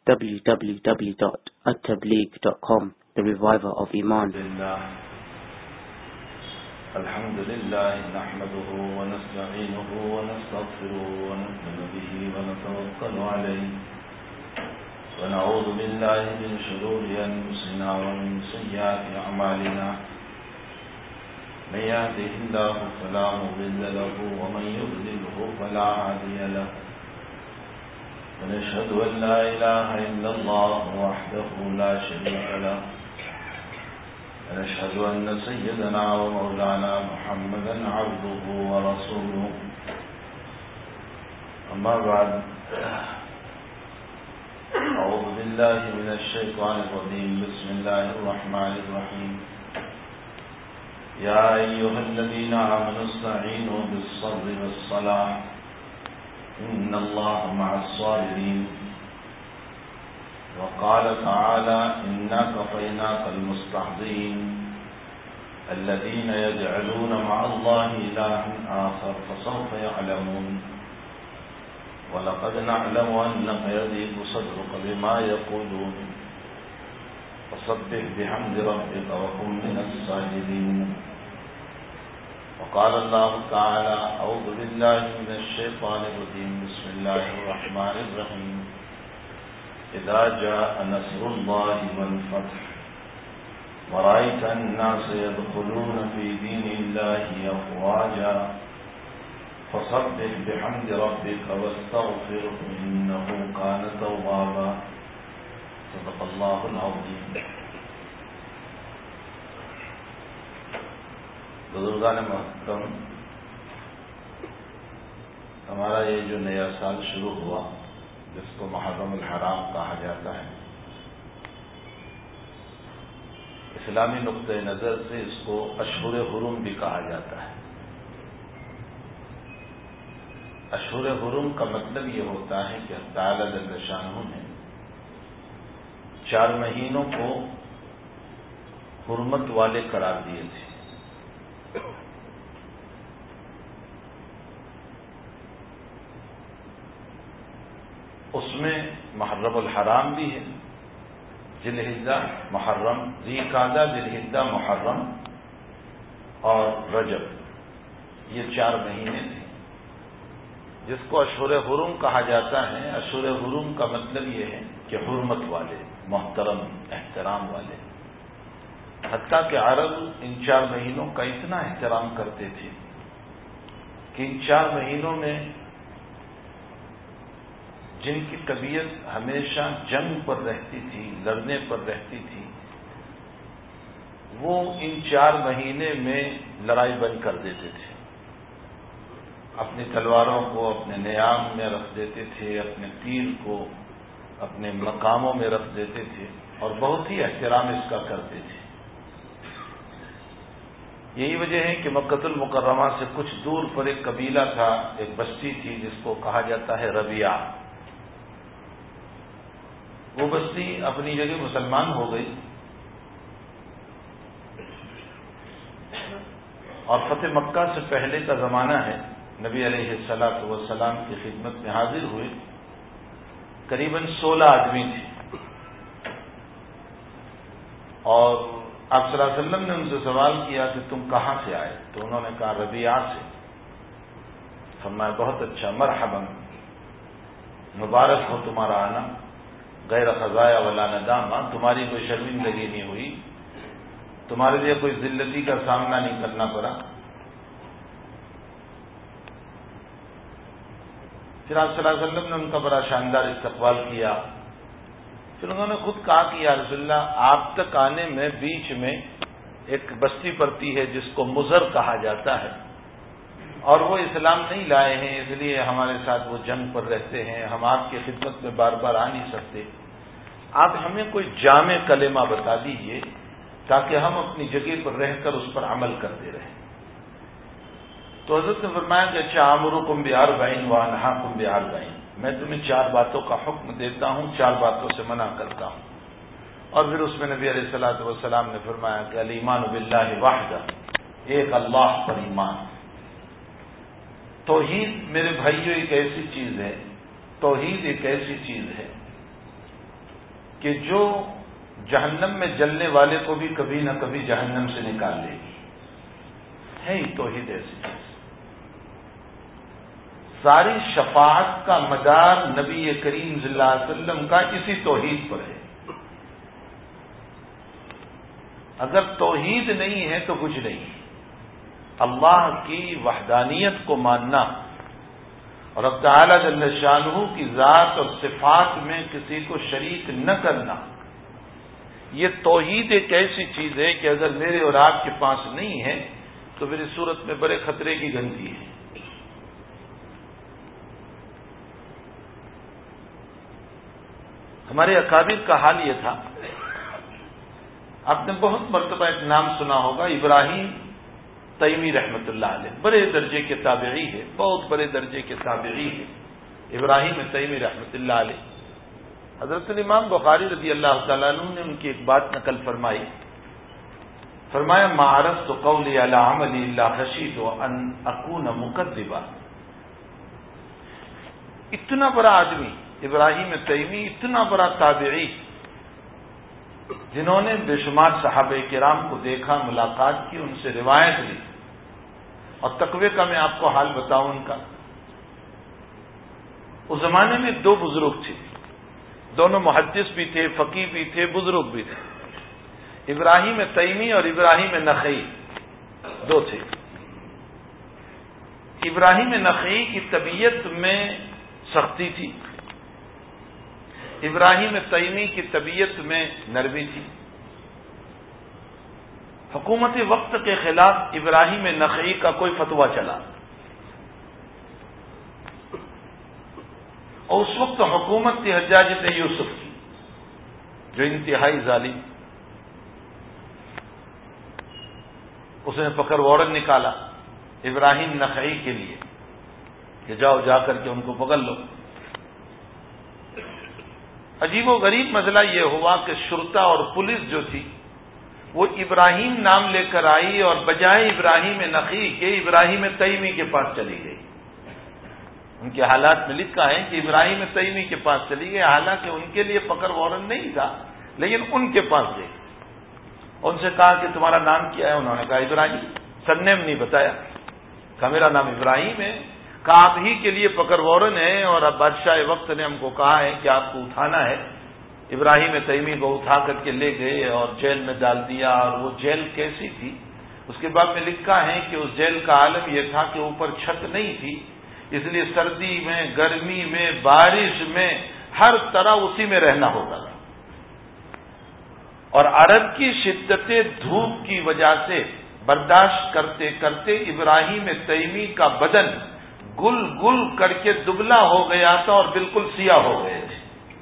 www.attableek.com, the reviver of Iman. الحمد لله نحمده ونستعينه ونستغفره ونؤمن به ونتوكل عليه ونعوذ بالله من شرور أنفسنا ومن سيئات أعمالنا من يهده الله فلا مضل له ومن يضلله فلا هادي له ونشهد أن لا إله إلا الله وحده لا شريك له ونشهد أن سيدنا ومولانا محمدا عبده ورسوله أما بعد أعوذ بالله من الشيطان الرجيم بسم الله الرحمن الرحيم يا أيها الذين آمنوا استعينوا بالصبر والصلاة إن الله مع الصابرين وقال تعالى إنا كفيناك المستهزئين الذين يجعلون مع الله إلها آخر فسوف يعلمون ولقد نعلم أنك يضيق صدرك بما يقولون فسبح بحمد ربك وكن من الساجدين وقال الله تعالى أعوذ بالله من الشيطان الرجيم بسم الله الرحمن الرحيم إذا جاء نصر الله والفتح ورأيت الناس يدخلون في دين الله أفواجا فسبح بحمد ربك واستغفره إنه كان توابا صدق الله العظيم. بزرگان محترم، ہمارا یہ جو نیا سال شروع ہوا جس کو محرم الحرام کہا جاتا ہے، اسلامی نقطہ نظر سے اس کو اشہر حرم بھی کہا جاتا ہے۔ اشہر حرم کا مطلب یہ ہوتا ہے کہ اللہ تعالی جل شانہ نے 4 مہینوں کو حرمت والے قرار دیے تھے۔ اس میں محرم الحرام بھی ہے، ذی الحجہ محرم، ذی قعدہ ذی الحجہ محرم اور رجب، یہ 4 مہینے تھے جس کو اشہر حرم کہا جاتا ہے۔ اشہر حرم کا مطلب یہ ہے کہ حرمت والے، محترم، احترام والے۔ حتیٰ کہ عرب ان 4 مہینوں کا اتنا احترام کرتے تھے کہ ان 4 مہینوں میں جن کی طبیعت ہمیشہ جنگ پر رہتی تھی، لڑنے پر رہتی تھی، وہ ان 4 مہینے میں لڑائی بند کر دیتے تھے، اپنی تلواروں کو اپنے نیام میں رکھ دیتے تھے، اپنے تیر کو اپنے مقاموں میں رکھ دیتے تھے اور بہت ہی احترام اس کا کرتے تھے۔ یہی وجہ ہے کہ مکہ المکرمہ سے کچھ دور پر ایک قبیلہ تھا، ایک بستی تھی جس کو کہا جاتا ہے ربیعہ۔ وہ بستی اپنی جگہ مسلمان ہو گئی اور فتح مکہ سے پہلے کا زمانہ ہے، نبی علیہ الصلوۃ والسلام کی خدمت میں حاضر ہوئے، قریباً 16 آدمی تھے، اور آپ صلی اللہ علیہ وسلم نے ان سے سوال کیا کہ تم کہاں سے آئے؟ تو انہوں نے کہا ربیعہ سے۔ فرمایا بہت اچھا، مرحبا، مبارک ہو تمہارا آنا، غیر خزایا ولا ندامہ، تمہاری کوئی شرمندگی نہیں ہوئی، تمہارے لیے کوئی ذلتی کا سامنا نہیں کرنا پڑا۔ پھر آپ صلی اللہ علیہ وسلم نے ان کا بڑا شاندار استقبال کیا۔ پھر انہوں نے خود کہا کہ یا رسول اللہ، آپ تک آنے میں بیچ میں ایک بستی پڑتی ہے جس کو مضر کہا جاتا ہے، اور وہ اسلام نہیں لائے ہیں، اس لیے ہمارے ساتھ وہ جنگ پر رہتے ہیں، ہم آپ کی خدمت میں بار بار آ نہیں سکتے، آپ ہمیں کوئی جامع کلمہ بتا دیجئے تاکہ ہم اپنی جگہ پر رہ کر اس پر عمل کرتے رہیں۔ تو حضرت نے فرمایا کہ اچھا، آمرکم باربعین وانہاکم باربعین، میں تمہیں 4 باتوں کا حکم دیتا ہوں، 4 باتوں سے منع کرتا ہوں۔ اور پھر اس میں نبی علیہ الصلوۃ والسلام نے فرمایا کہ الایمان باللہ وحدہ، ایک اللہ پر ایمان۔ توحید میرے بھائیوں ایک ایسی چیز ہے، توحید ایک ایسی چیز ہے کہ جو جہنم میں جلنے والے کو بھی کبھی نہ کبھی جہنم سے نکال لے گی. ہے ہی توحید ایسی چیز. ساری شفاعت کا مدار نبی کریم صلی اللہ علیہ وسلم کا اسی توحید پر ہے. اگر توحید نہیں ہے تو کچھ نہیں. اللہ کی وحدانیت کو ماننا اور اب تعالی جل شانہ کی ذات اور صفات میں کسی کو شریک نہ کرنا، یہ توحید ایک ایسی چیز ہے کہ اگر میرے اور آپ کے پاس نہیں ہے تو پھر اس صورت میں بڑے خطرے کی گھنٹی ہے. ہمارے اکابر کا حال یہ تھا. آپ نے بہت مرتبہ ایک نام سنا ہوگا، ابراہیم تیمی رحمۃ اللہ علیہ. بڑے درجے کے تابعی ہے، بہت بڑے درجے کے تابعی ہے ابراہیم تیمی رحمۃ اللہ علیہ. حضرت الامام بخاری رضی اللہ تعالیٰ عنہ نے ان کی ایک بات نقل فرمائی. فرمایا ما عرضت قولی علی عملی الا خشیت ان اکون مکذبا. اتنا بڑا آدمی ابراہیم تیمی، اتنا بڑا تابعی، جنہوں نے بے شمار صحابہ کرام کو دیکھا، ملاقات کی، ان سے روایت لی. اور تقوی کا میں آپ کو حال بتاؤں ان کا. اس زمانے میں دو بزرگ تھے، دونوں محدث بھی تھے، فقیہ بھی تھے، بزرگ بھی تھے. ابراہیم تیمی اور ابراہیم نخعی دو تھے. ابراہیم نخعی کی طبیعت میں سختی تھی، ابراہیم تیمی کی طبیعت میں نرمی تھی. حکومت وقت کے خلاف ابراہیم نخعی کا کوئی فتویٰ چلا اور اس وقت حکومت تھی حجاج بن یوسف کی، جو انتہائی ظالم. اس نے پکڑ وارنٹ نکالا ابراہیم نخعی کے لیے کہ جاؤ جا کر کے ان کو پکڑ لو. عجیب و غریب مسئلہ یہ ہوا کہ شرطا اور پولیس جو تھی وہ ابراہیم نام لے کر آئی اور بجائے ابراہیم نخعی کے ابراہیم تیمی کے پاس چلی گئی. ان کے حالات میں لکھا ہے کہ ابراہیم تیمی کے پاس چلی گئی، حالانکہ ان کے لیے پکڑ وارنٹ نہیں تھا، لیکن ان کے پاس گئی. ان سے کہا کہ تمہارا نام کیا ہے؟ انہوں نے کہا ابراہیم. سرنیم نہیں بتایا، کہا میرا نام ابراہیم ہے. کہا آپ ہی کے لیے پکڑ وارن ہے اور اب بادشاہ وقت نے ہم کو کہا ہے کہ آپ کو اٹھانا ہے. ابراہیم تیمی کو اٹھا کر کے لے گئے اور جیل میں ڈال دیا. اور وہ جیل کیسی تھی اس کے بعد میں لکھا ہے کہ اس جیل کا عالم یہ تھا کہ اوپر چھت نہیں تھی، اس لیے سردی میں، گرمی میں، بارش میں ہر طرح اسی میں رہنا ہوتا تھا. اور عرب کی شدت دھوپ کی وجہ سے برداشت کرتے کرتے ابراہیم تیمی کا بدن گل گل کر کے دبلا ہو گیا تھا اور بالکل سیاہ ہو گئے تھے.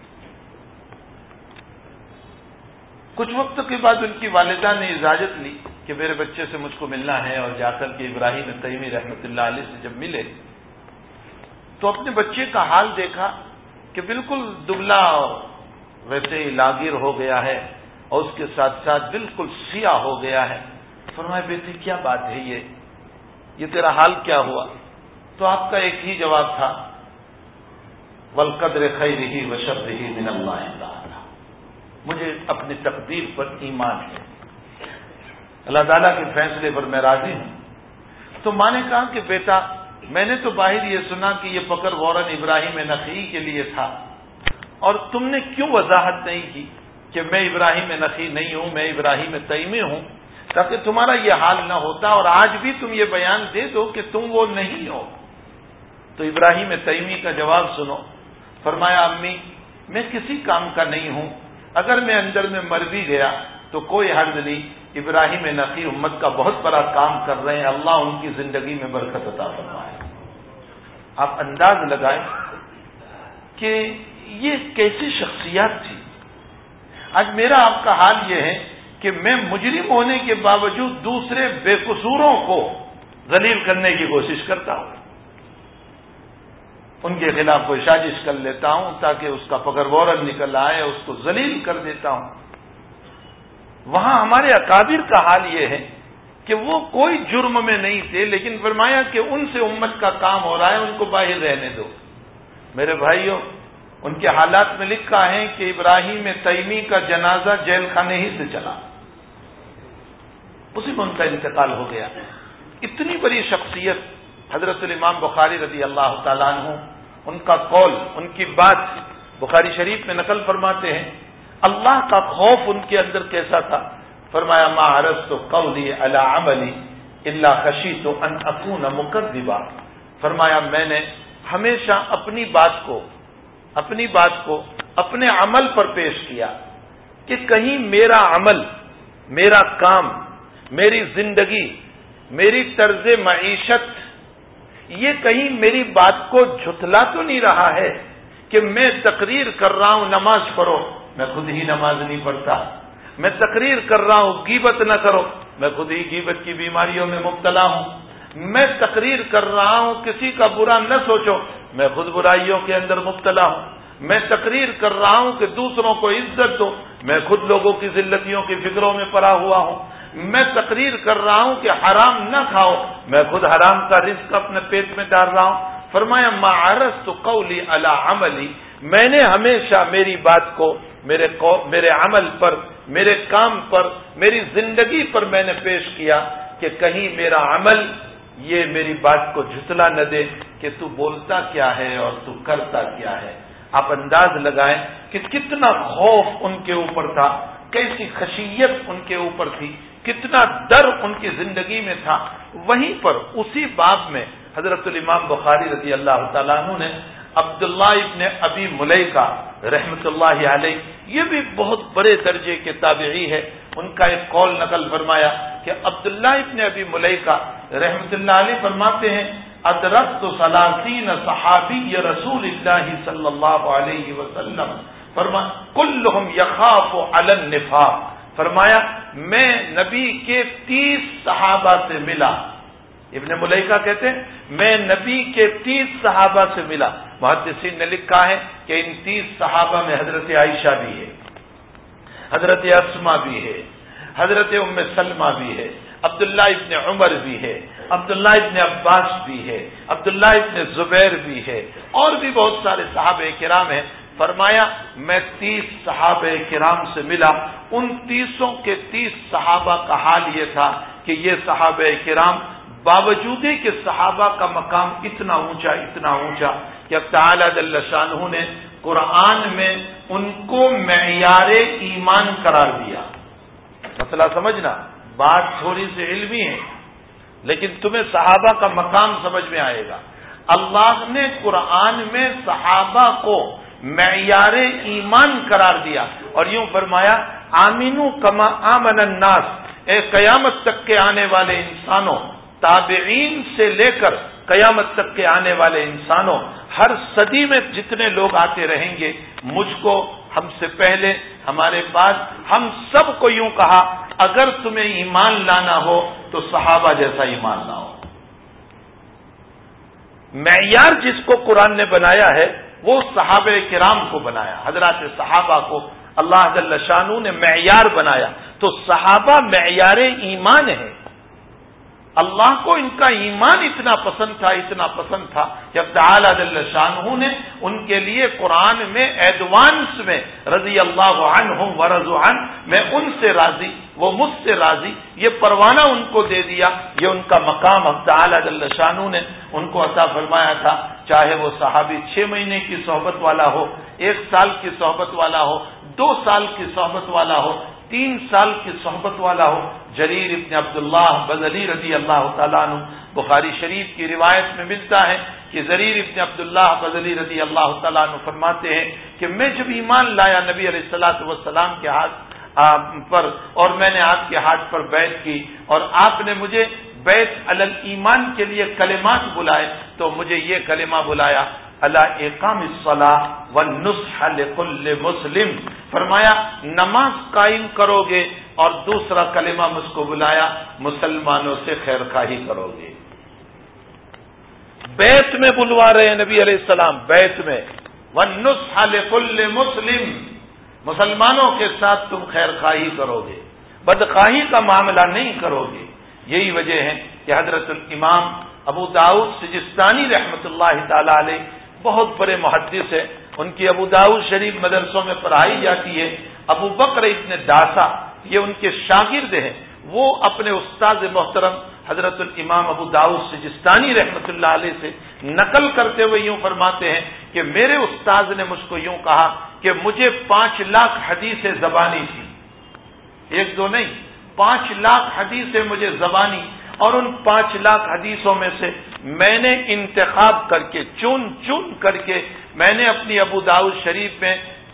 کچھ وقت کے بعد ان کی والدہ نے اجازت لی کہ میرے بچے سے مجھ کو ملنا ہے، اور جا کر کے ابراہیم تیمی رحمۃ اللہ علیہ سے جب ملے تو اپنے بچے کا حال دیکھا کہ بالکل دبلا اور ویسے ہی لاغر ہو گیا ہے اور اس کے ساتھ ساتھ بالکل سیاہ ہو گیا ہے. فرمایا بیٹے کیا بات ہے، یہ تیرا حال کیا ہوا؟ تو آپ کا ایک ہی جواب تھا، والقدر خیرہ وشرہ من اللہ تعالی. مجھے اپنی تقدیر پر ایمان ہے، اللہ تعالیٰ کے فیصلے پر میں راضی ہوں. تو ماں نے کہا کہ بیٹا میں نے تو باہر یہ سنا کہ یہ پکڑ وارن ابراہیم نخعی کے لیے تھا، اور تم نے کیوں وضاحت نہیں کی کہ میں ابراہیم نخعی نہیں ہوں، میں ابراہیم تیمی ہوں، تاکہ تمہارا یہ حال نہ ہوتا اور آج بھی تم یہ بیان دے دو کہ تم وہ نہیں ہو. تو ابراہیم تیمی کا جواب سنو. فرمایا امی میں کسی کام کا نہیں ہوں، اگر میں اندر میں مر بھی گیا تو کوئی حرج نہیں، ابراہیم نخعی امت کا بہت بڑا کام کر رہے ہیں، اللہ ان کی زندگی میں برکت عطا فرمائے. آپ انداز لگائیں کہ یہ کیسی شخصیات تھی. آج میرا آپ کا حال یہ ہے کہ میں مجرم ہونے کے باوجود دوسرے بے قصوروں کو ذلیل کرنے کی کوشش کرتا ہوں، ان کے خلاف کوئی سازش کر لیتا ہوں تاکہ اس کا پکڑ وارنٹ نکل آئے، اس کو ذلیل کر دیتا ہوں. وہاں ہمارے اکابر کا حال یہ ہے کہ وہ کوئی جرم میں نہیں تھے، لیکن فرمایا کہ ان سے امت کا کام ہو رہا ہے، ان کو باہر رہنے دو. میرے بھائیوں ان کے حالات میں لکھا ہے کہ ابراہیم تیمی کا جنازہ جیل خانے ہی سے چلا، اسی میں ان کا انتقال ہو گیا۔ اتنی بڑی شخصیت حضرت الامام بخاری رضی اللہ تعالیٰ عنہ، ان کا قول، ان کی بات بخاری شریف میں نقل فرماتے ہیں اللہ کا خوف ان کے اندر کیسا تھا۔ فرمایا ما عرضت قولی علی عملی الا خشیت ان اکون مکذبا، فرمایا میں نے ہمیشہ اپنی بات کو اپنے عمل پر پیش کیا کہ کہیں میرا عمل، میرا کام، میری زندگی، میری طرز معیشت، یہ کہیں میری بات کو جھٹلا تو نہیں رہا ہے کہ میں تقریر کر رہا ہوں نماز پڑھو، میں خود ہی نماز نہیں پڑھتا، میں تقریر کر رہا ہوں غیبت نہ کرو، میں خود ہی غیبت کی بیماریوں میں مبتلا ہوں، میں تقریر کر رہا ہوں کسی کا برا نہ سوچو، میں خود برائیوں کے اندر مبتلا ہوں، میں تقریر کر رہا ہوں کہ دوسروں کو عزت دو، میں خود لوگوں کی ذلتیوں کی فکروں میں پڑا ہوا ہوں، میں تقریر کر رہا ہوں کہ حرام نہ کھاؤ، میں خود حرام کا رزق اپنے پیٹ میں ڈال رہا ہوں۔ فرمایا ما عرضت قولی علی عملی، میں نے ہمیشہ میری بات کو میرے عمل پر، میرے کام پر، میری زندگی پر میں نے پیش کیا کہ کہیں میرا عمل یہ میری بات کو جھٹلا نہ دے کہ تو بولتا کیا ہے اور تو کرتا کیا ہے۔ آپ انداز لگائیں کہ کتنا خوف ان کے اوپر تھا، کیسی خشیت ان کے اوپر تھی، کتنا ڈر ان کی زندگی میں تھا۔ وہیں پر اسی باب میں حضرت الامام بخاری رضی اللہ تعالیٰ عنہ نے عبداللہ ابن ابی ملیکہ رحمۃ اللہ علیہ، یہ بھی بہت بڑے درجے کے تابعی ہے، ان کا ایک قول نقل فرمایا کہ عبداللہ ابن ابی ملیکہ رحمۃ اللہ علیہ فرماتے ہیں ادرکت 30 صحابی رسول اللہ صلی اللہ علیہ وسلم فرمایا کلہم یخاف علی النفاق، فرمایا میں نبی کے 30 صحابہ سے ملا، ابن ملیکہ کہتے ہیں میں نبی کے 30 صحابہ سے ملا۔ محدثین نے لکھا ہے کہ ان 30 صحابہ میں حضرت عائشہ بھی ہے، حضرت اسماء بھی ہے، حضرت ام سلمہ بھی ہے، عبداللہ ابن عمر بھی ہے، عبداللہ ابن عباس بھی ہے، عبداللہ ابن زبیر بھی ہے، اور بھی بہت سارے صحابہ کرام ہیں۔ فرمایا میں 30 صحابہ کرام سے ملا، ان 30 کے 30 صحابہ کا حال یہ تھا کہ یہ صحابہ کرام باوجود کہ صحابہ کا مقام اتنا اونچا کہ اب تعالیٰ جل شانہ نے قرآن میں ان کو معیار ایمان قرار دیا۔ مسئلہ سمجھنا، بات تھوڑی سی علمی ہے لیکن تمہیں صحابہ کا مقام سمجھ میں آئے گا۔ اللہ نے قرآن میں صحابہ کو معیار ایمان قرار دیا اور یوں فرمایا آمینو کما آمن الناس، اے قیامت تک کے آنے والے انسانوں، تابعین سے لے کر قیامت تک کے آنے والے انسانوں، ہر صدی میں جتنے لوگ آتے رہیں گے، مجھ کو، ہم سے پہلے، ہمارے بعد، ہم سب کو یوں کہا اگر تمہیں ایمان لانا ہو تو صحابہ جیسا ایمان لاؤ۔ معیار جس کو قرآن نے بنایا ہے وہ صحابہ کرام کو بنایا، حضرات صحابہ کو اللہ جل شانہ نے معیار بنایا، تو صحابہ معیار ایمان ہے۔ اللہ کو ان کا ایمان اتنا پسند تھا کہ اب تعالیٰ جل شانہ نے ان کے لیے قرآن میں ایڈوانس میں رضی اللہ عنہم ورضوا عنہ، میں ان سے راضی وہ مجھ سے راضی، یہ پروانہ ان کو دے دیا، یہ ان کا مقام اب تعالیٰ جل شانہ نے ان کو عطا فرمایا تھا، چاہے وہ صحابی 6 مہینے کی صحبت والا ہو، 1 سال کی صحبت والا ہو، 2 سال کی صحبت والا ہو، 3 سال کی صحبت والا ہو۔ جریر ابن عبداللہ بجلی رضی اللہ تعالیٰ عنہ، بخاری شریف کی روایت میں ملتا ہے کہ جریر ابن عبداللہ بجلی رضی اللہ تعالیٰ عنہ فرماتے ہیں کہ میں جب ایمان لایا نبی علیہ الصلوۃ والسلام کے ہاتھ پر، اور میں نے آپ کے ہاتھ پر بیعت کی اور آپ نے مجھے بیعت علی الایمان کے لیے کلمات بلائے، تو مجھے یہ کلمہ بلایا الا اقام الصلاۃ والنصح لكل مسلم، فرمایا نماز قائم کرو گے، اور دوسرا کلمہ مجھ کو بلایا مسلمانوں سے خیر خواہی کرو گے۔ بیت میں بلوا رہے ہیں نبی علیہ السلام، بیت میں والنصح لكل مسلم، مسلمانوں کے ساتھ تم خیر خواہی کرو گے، بدخواہی کا معاملہ نہیں کرو گے۔ یہی وجہ ہے کہ حضرت الامام ابو داؤد سجستانی رحمۃ اللہ تعالی علیہ بہت بڑے محدث ہے، ان کی ابو داؤد شریف مدرسوں میں پڑھائی جاتی ہے. ابو بکر ابن داسا یہ ان کے شاگرد ہیں. وہ اپنے استاد محترم حضرت الامام ابو داؤد سجستانی رحمۃ اللہ علیہ سے نقل کرتے ہوئے یوں فرماتے ہیں کہ میرے استاد نے مجھ کو یوں کہا کہ مجھے 5 لاکھ حدیث زبانی تھی. 1-2 نہیں، 5 لاکھ حدیثیں مجھے زبانی، اور ان 5 لاکھ حدیثوں میں سے میں نے انتخاب کر کے چن کر کے میں نے اپنی ابو داؤد شریف میں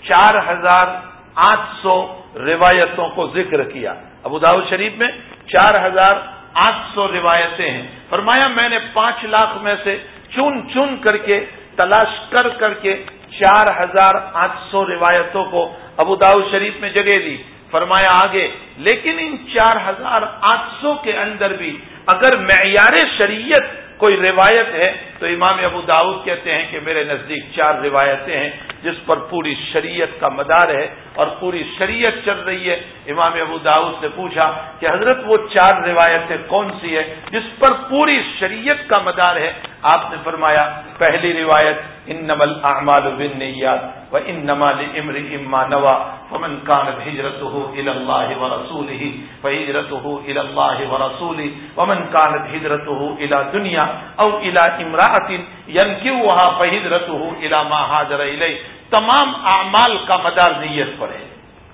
4800 روایتوں کو ذکر کیا. ابو داؤد شریف میں 4800 روایتیں ہیں. فرمایا میں نے 5 لاکھ میں سے چن کر کے تلاش کر کے 4800 روایتوں کو ابو داؤد شریف میں جگہ دی. فرمایا آگے لیکن ان 4800 کے اندر بھی اگر معیار شریعت کوئی روایت ہے تو امام ابو داؤد کہتے ہیں کہ میرے نزدیک 4 روایتیں ہیں جس پر پوری شریعت کا مدار ہے اور پوری شریعت چل رہی ہے. امام ابو داؤد سے پوچھا کہ حضرت وہ 4 روایتیں کون سی ہے جس پر پوری شریعت کا مدار ہے؟ آپ نے فرمایا پہلی روایت انما الاعمال بالنیات وانما لامرئ ما نوى فمن كانت هجرته الى الله ورسوله فهجرته الى الله ورسوله ومن كانت هجرته الى دنيا او الى امرأة ينكحها فهجرته الى ما هاجر اليه. تمام اعمال کا مدار نیت پر ہے،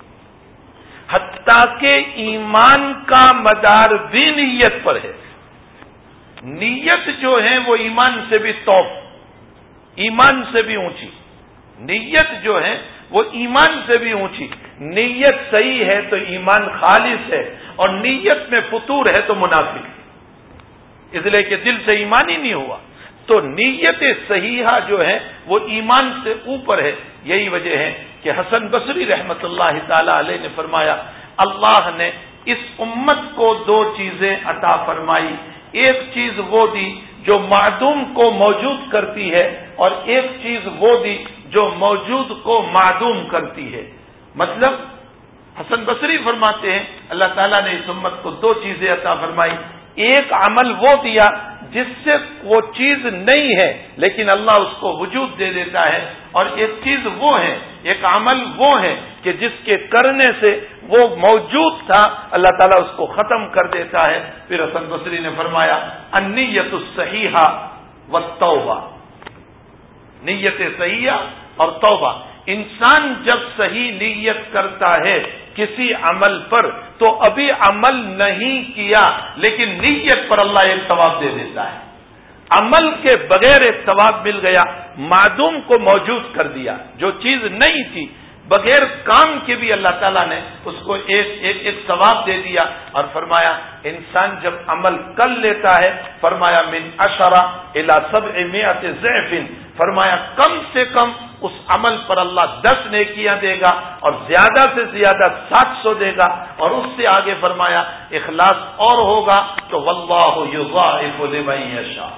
حتیٰ کہ ایمان کا مدار بھی نیت پر ہے. نیت جو ہے وہ ایمان سے بھی توپ، ایمان سے بھی اونچی. نیت جو ہے وہ ایمان سے بھی اونچی. نیت صحیح ہے تو ایمان خالص ہے، اور نیت میں فطور ہے تو منافق ہے، اس لیے کہ دل سے ایمان ہی نہیں ہوا. تو نیت صحیحہ جو ہے وہ ایمان سے اوپر ہے. یہی وجہ ہے کہ حسن بصری رحمت اللہ تعالی علیہ نے فرمایا اللہ نے اس امت کو 2 چیزیں عطا فرمائی. ایک چیز وہ دی جو معدوم کو موجود کرتی ہے، اور ایک چیز وہ دی جو موجود کو معدوم کرتی ہے. مطلب حسن بصری فرماتے ہیں اللہ تعالیٰ نے اس امت کو 2 چیزیں عطا فرمائی. ایک عمل وہ دیا جس سے وہ چیز نہیں ہے لیکن اللہ اس کو وجود دے دیتا ہے، اور ایک چیز وہ ہے، ایک عمل وہ ہے کہ جس کے کرنے سے وہ موجود تھا اللہ تعالیٰ اس کو ختم کر دیتا ہے. پھر حسن بصری نے فرمایا النیت الصحیحہ والتوبہ، نیت صحیحہ اور توبہ. انسان جب صحیح نیت کرتا ہے کسی عمل پر تو ابھی عمل نہیں کیا لیکن نیت پر اللہ ایک ثواب دے دیتا ہے. عمل کے بغیر ایک ثواب مل گیا، معدوم کو موجود کر دیا، جو چیز نہیں تھی بغیر کام کے بھی اللہ تعالیٰ نے اس کو ایک ثواب دے دیا. اور فرمایا انسان جب عمل کر لیتا ہے فرمایا من 10 الی 700 ضعف، فرمایا کم سے کم اس عمل پر اللہ 10 نیکیاں دے گا اور زیادہ سے زیادہ 700 دے گا. اور اس سے آگے فرمایا اخلاص اور ہوگا تو واللہ یضاعف لمن یشاء.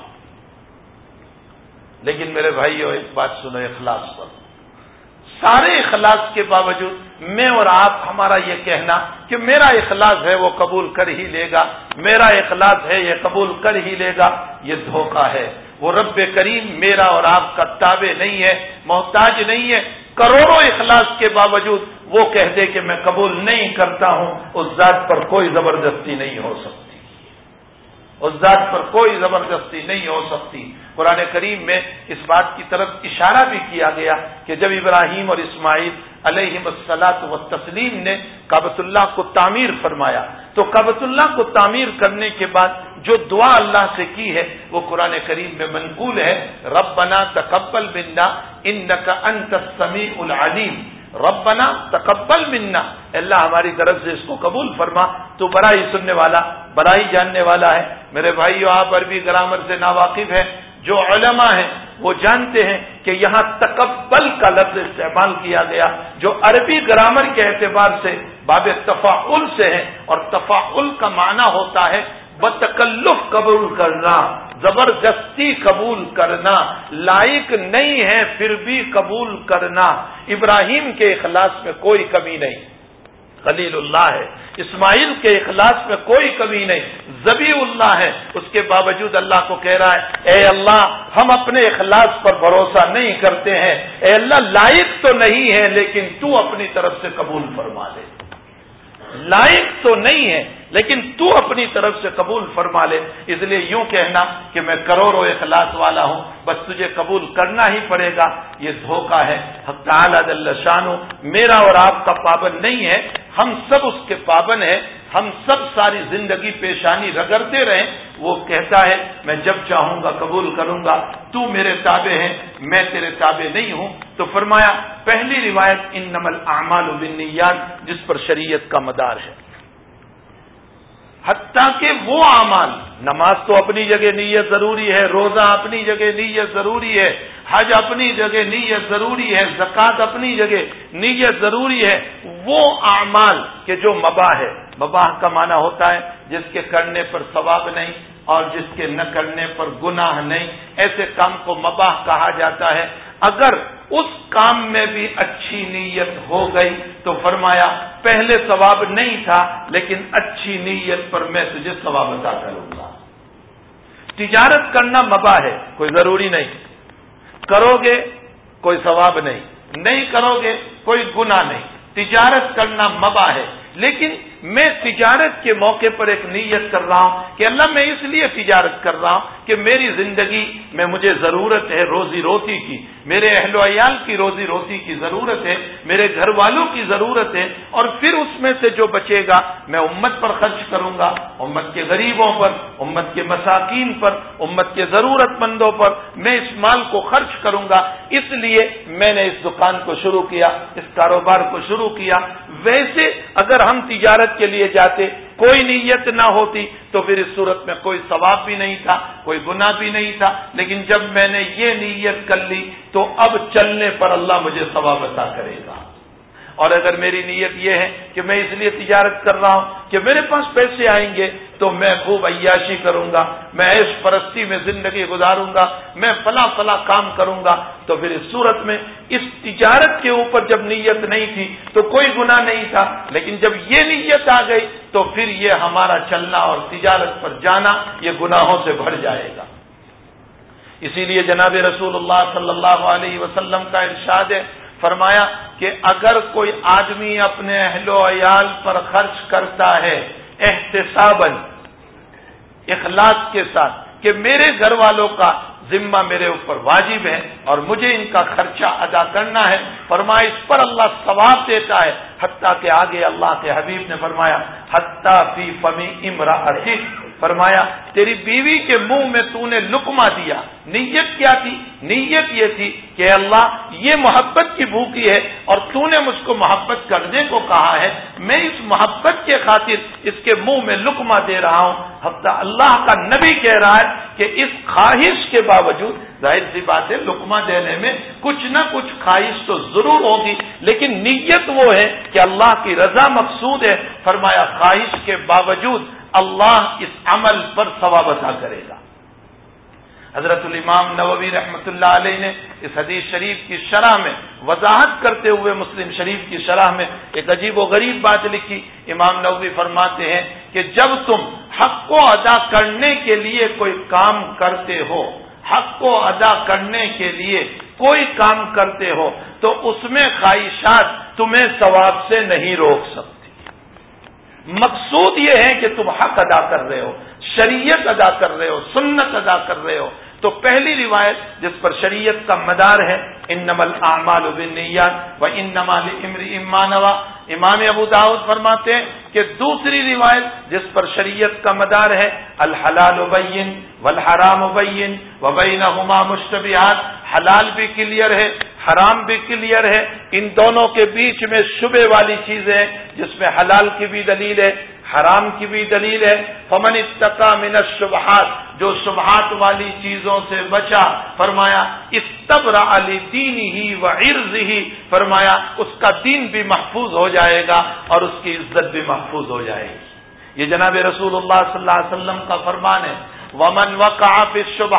لیکن میرے بھائیو ایک بات سنو اخلاص پر. سارے اخلاص کے باوجود میں اور آپ ہمارا یہ کہنا کہ میرا اخلاص ہے وہ قبول کر ہی لے گا، میرا اخلاص ہے یہ قبول کر ہی لے گا، یہ دھوکہ ہے. وہ رب کریم میرا اور آپ کا تابع نہیں ہے، محتاج نہیں ہے. کروڑوں اخلاص کے باوجود وہ کہہ دے کہ میں قبول نہیں کرتا ہوں، اس ذات پر کوئی زبردستی نہیں ہو سکتی، اس ذات پر کوئی زبردستی نہیں ہو سکتی. قرآن کریم میں اس بات کی طرف اشارہ بھی کیا گیا کہ جب ابراہیم اور اسماعیل علیہم الصلاۃ والتسلیم نے کعبۃ اللہ کو تعمیر فرمایا تو کعبۃ اللہ کو تعمیر کرنے کے بعد جو دعا اللہ سے کی ہے وہ قرآن کریم میں منقول ہے ربنا تقبل منا انک انت السمیع العلیم. ربنا تقبل منا، اللہ ہماری طرف سے اس کو قبول فرما، تو بڑا ہی سننے والا بڑا ہی جاننے والا ہے. میرے بھائیو آپ عربی گرامر سے ناواقف ہیں، جو علماء ہیں وہ جانتے ہیں کہ یہاں تقبل کا لفظ استعمال کیا گیا جو عربی گرامر کے اعتبار سے باب تفاعل سے ہے، اور تفاعل کا معنی ہوتا ہے بتکلف قبول کرنا، زبردستی قبول کرنا، لائق نہیں ہے پھر بھی قبول کرنا. ابراہیم کے اخلاص میں کوئی کمی نہیں، خلیل اللہ ہے، اسماعیل کے اخلاص میں کوئی کمی نہیں، ذبیح اللہ ہے، اس کے باوجود اللہ کو کہہ رہا ہے اے اللہ ہم اپنے اخلاص پر بھروسہ نہیں کرتے ہیں، اے اللہ لائق تو نہیں ہے لیکن تو اپنی طرف سے قبول فرما لے، لائق تو نہیں ہے لیکن تو اپنی طرف سے قبول فرما لے، اس لیے یوں کہنا کہ میں کروڑوں اخلاص والا ہوں بس تجھے قبول کرنا ہی پڑے گا، یہ دھوکہ ہے۔ حق تعالی جل شانہ میرا اور آپ کا پابند نہیں ہے، ہم سب اس کے پابند ہیں، ہم سب ساری زندگی پیشانی رگڑتے رہیں، وہ کہتا ہے میں جب چاہوں گا قبول کروں گا، تو میرے تابع ہے میں تیرے تابع نہیں ہوں۔ تو فرمایا پہلی روایت انما الاعمال بالنیات جس پر شریعت کا مدار ہے، حتیٰ کہ وہ اعمال، نماز تو اپنی جگہ نیت ضروری ہے، روزہ اپنی جگہ نیت ضروری ہے، حج اپنی جگہ نیت ضروری ہے، زکوٰۃ اپنی جگہ نیت ضروری ہے، وہ اعمال کہ جو مباح ہے، مباح کا معنی ہوتا ہے جس کے کرنے پر ثواب نہیں اور جس کے نہ کرنے پر گناہ نہیں، ایسے کام کو مباح کہا جاتا ہے۔ اگر اس کام میں بھی اچھی نیت ہو گئی تو فرمایا پہلے ثواب نہیں تھا لیکن اچھی نیت پر میں تجھے ثواب عطا کروں گا۔ تجارت کرنا مباح ہے، کوئی ضروری نہیں، کرو گے کوئی ثواب نہیں کرو گے کوئی گناہ نہیں، تجارت کرنا مباح ہے، لیکن میں تجارت کے موقع پر ایک نیت کر رہا ہوں کہ اللہ میں اس لیے تجارت کر رہا ہوں کہ میری زندگی میں مجھے ضرورت ہے روزی روٹی کی، میرے اہل و عیال کی روزی روٹی کی ضرورت ہے، میرے گھر والوں کی ضرورت ہے، اور پھر اس میں سے جو بچے گا میں امت پر خرچ کروں گا، امت کے غریبوں پر، امت کے مساکین پر، امت کے ضرورت مندوں پر میں اس مال کو خرچ کروں گا، اس لیے میں نے اس دکان کو شروع کیا، اس کاروبار کو شروع کیا۔ ویسے اگر ہم تجارت کے لیے جاتے کوئی نیت نہ ہوتی تو پھر اس صورت میں کوئی ثواب بھی نہیں تھا، کوئی گناہ بھی نہیں تھا، لیکن جب میں نے یہ نیت کر لی تو اب چلنے پر اللہ مجھے ثواب عطا کرے گا۔ اور اگر میری نیت یہ ہے کہ میں اس لیے تجارت کر رہا ہوں کہ میرے پاس پیسے آئیں گے تو میں خوب عیاشی کروں گا، میں عیش پرستی میں زندگی گزاروں گا، میں فلاں کام کروں گا، تو پھر اس صورت میں اس تجارت کے اوپر جب نیت نہیں تھی تو کوئی گناہ نہیں تھا، لیکن جب یہ نیت آ گئی تو پھر یہ ہمارا چلنا اور تجارت پر جانا یہ گناہوں سے بھر جائے گا۔ اسی لیے جناب رسول اللہ صلی اللہ علیہ وسلم کا ارشاد ہے، فرمایا کہ اگر کوئی آدمی اپنے اہل و عیال پر خرچ کرتا ہے احتساباً، اخلاص کے ساتھ کہ میرے گھر والوں کا ذمہ میرے اوپر واجب ہے اور مجھے ان کا خرچہ ادا کرنا ہے، فرمایا اس پر اللہ ثواب دیتا ہے، حتیٰ کہ آگے اللہ کے حبیب نے فرمایا حتیٰ فی فمی امرأتک، فرمایا تیری بیوی کے منہ میں تو نے لقمہ دیا، نیت کیا تھی؟ نیت یہ تھی کہ اللہ یہ محبت کی بھوکی ہے اور تو نے مجھ کو محبت کرنے کو کہا ہے، میں اس محبت کے خاطر اس کے منہ میں لقمہ دے رہا ہوں۔ حتیٰ اللہ کا نبی کہہ رہا ہے کہ اس خواہش کے باوجود، ظاہر سی بات ہے لقمہ دینے میں کچھ نہ کچھ خواہش تو ضرور ہوگی، لیکن نیت وہ ہے کہ اللہ کی رضا مقصود ہے، فرمایا خواہش کے باوجود اللہ اس عمل پر ثواب عطا کرے گا۔ حضرت الامام نووی رحمۃ اللہ علیہ نے اس حدیث شریف کی شرح میں وضاحت کرتے ہوئے مسلم شریف کی شرح میں ایک عجیب و غریب بات لکھی۔ امام نووی فرماتے ہیں کہ جب تم حق کو ادا کرنے کے لیے کوئی کام کرتے ہو، حق کو ادا کرنے کے لیے کوئی کام کرتے ہو تو اس میں خواہشات تمہیں ثواب سے نہیں روک سکتی۔ مقصود یہ ہے کہ تم حق ادا کر رہے ہو، شریعت ادا کر رہے ہو، سنت ادا کر رہے ہو۔ تو پہلی روایت جس پر شریعت کا مدار ہے انما الاعمال بالنیات وانما لامرئ ما نوى، امام ابو داؤد فرماتے ہیں کہ دوسری روایت جس پر شریعت کا مدار ہے الحلال بین والحرام بین وبینہما مشتبہات، حلال بھی کلیئر ہے حرام بھی کلیئر ہے، ان دونوں کے بیچ میں شبہ والی چیزیں ہیں جس میں حلال کی بھی دلیل ہے حرام کی بھی دلیل ہے۔ فمن اتقى من الشبہات، جو شبہات والی چیزوں سے بچا، فرمایا استبرأ لدینہ وعرضہ، فرمایا اس کا دین بھی محفوظ ہو جائے گا اور اس کی عزت بھی محفوظ ہو جائے گی۔ یہ جناب رسول اللہ صلی اللہ علیہ وسلم کا فرمان ہے۔ ومن وقع فی الشبہات،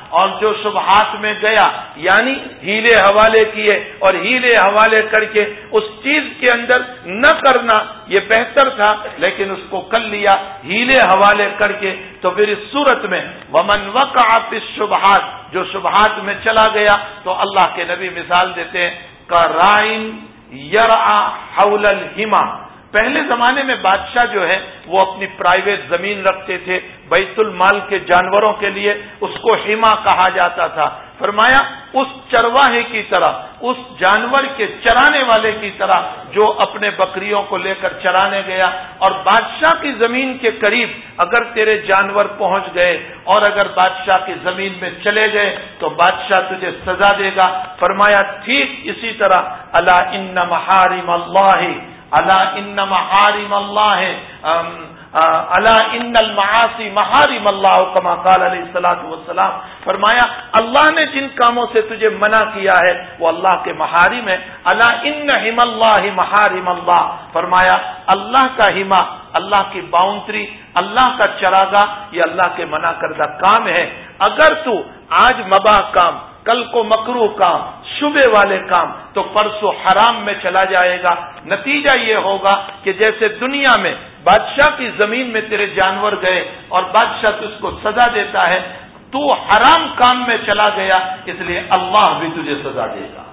اور جو شبہات میں گیا یعنی ہیلے حوالے کیے اور ہیلے حوالے کر کے اس چیز کے اندر نہ کرنا یہ بہتر تھا، لیکن اس کو کر لیا ہیلے حوالے کر کے، تو پھر اس صورت میں ومن وقع فی الشبہات، جو شبہات میں چلا گیا تو اللہ کے نبی مثال دیتے ہیں کراعٍ یرعی حول الحما۔ پہلے زمانے میں بادشاہ جو ہے وہ اپنی پرائیویٹ زمین رکھتے تھے بیت المال کے جانوروں کے لیے، اس کو حما کہا جاتا تھا۔ فرمایا اس چرواہے کی طرح، اس جانور کے چرانے والے کی طرح جو اپنے بکریوں کو لے کر چرانے گیا، اور بادشاہ کی زمین کے قریب اگر تیرے جانور پہنچ گئے اور اگر بادشاہ کی زمین میں چلے گئے تو بادشاہ تجھے سزا دے گا۔ فرمایا ٹھیک اسی طرح الا ان محارم اللہ، الا ان محارم اللہ، الا ان المعاصی محارم اللہ، کما قال علیہ الصلوۃ والسلام۔ فرمایا اللہ نے جن کاموں سے تجھے منع کیا ہے وہ اللہ کے محارم ہے۔ الا ان حم اللہ محارم اللہ، فرمایا اللہ کا حما، اللہ کی باؤنڈری، اللہ کا چراگاہ، یہ اللہ کے منع کردہ کام ہے۔ اگر تو آج مباح کام، کل کو مکروہ کام، شبے والے کام، تو پرسوں حرام میں چلا جائے گا۔ نتیجہ یہ ہوگا کہ جیسے دنیا میں بادشاہ کی زمین میں تیرے جانور گئے اور بادشاہ تو اس کو سزا دیتا ہے، تو حرام کام میں چلا گیا، اس لیے اللہ بھی تجھے سزا دے گا۔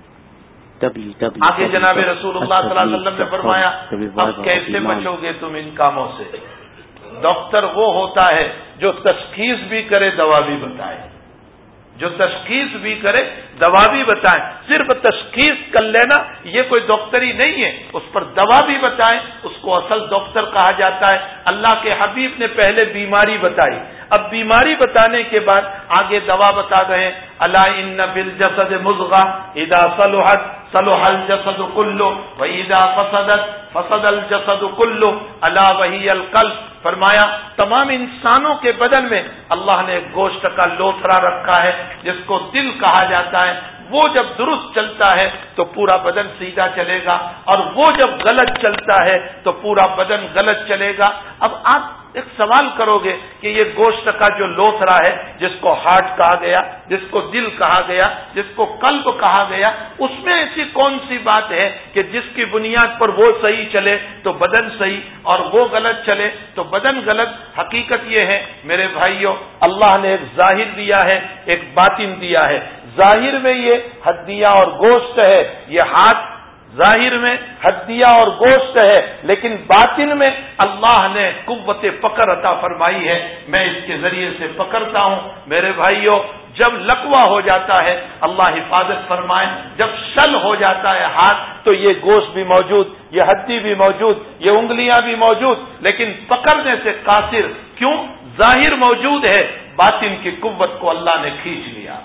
آگے جناب رسول اللہ صلی اللہ علیہ وسلم نے فرمایا اب کیسے بچو گے تم ان کاموں سے؟ ڈاکٹر وہ ہوتا ہے جو تشخیص بھی کرے دوا بھی بتائے، جو تشخیص بھی کرے دوا بھی بتائیں۔ صرف تشخیص کر لینا یہ کوئی ڈاکٹری نہیں ہے، اس پر دوا بھی بتائیں، اس کو اصل ڈاکٹر کہا جاتا ہے۔ اللہ کے حبیب نے پہلے بیماری بتائی، اب بیماری بتانے کے بعد آگے دوا بتا گئے۔ الا ان فی الجسد مضغہ اذا صلحت صلح الجسد کلہ واذا فسدت فسد الجسد کلہ الا وہی القلب۔ فرمایا تمام انسانوں کے بدن میں اللہ نے ایک گوشت کا لوتھڑا رکھا ہے جس کو دل کہا جاتا ہے، وہ جب درست چلتا ہے تو پورا بدن سیدھا چلے گا، اور وہ جب غلط چلتا ہے تو پورا بدن غلط چلے گا۔ اب آپ ایک سوال کرو گے کہ یہ گوشت کا جو لوتھڑا ہے، جس کو ہارٹ کہا گیا، جس کو دل کہا گیا، جس کو قلب کہا گیا، اس میں ایسی کون سی بات ہے کہ جس کی بنیاد پر وہ صحیح چلے تو بدن صحیح اور وہ غلط چلے تو بدن غلط؟ حقیقت یہ ہے میرے بھائیوں، اللہ نے ایک ظاہر دیا ہے، ایک باطن دیا ہے۔ ظاہر میں یہ ہڈیاں اور گوشت ہے، یہ ہاتھ ظاہر میں ہڈیاں اور گوشت ہے، لیکن باطن میں اللہ نے قوت پکڑ عطا فرمائی ہے، میں اس کے ذریعے سے پکڑتا ہوں۔ میرے بھائیوں جب لقوہ ہو جاتا ہے اللہ حفاظت فرمائے، جب شل ہو جاتا ہے ہاتھ تو یہ گوشت بھی موجود، یہ ہڈی بھی موجود، یہ انگلیاں بھی موجود، لیکن پکڑنے سے قاصر، کیوں؟ ظاہر موجود ہے، باطن کی قوت کو اللہ نے کھینچ لیا۔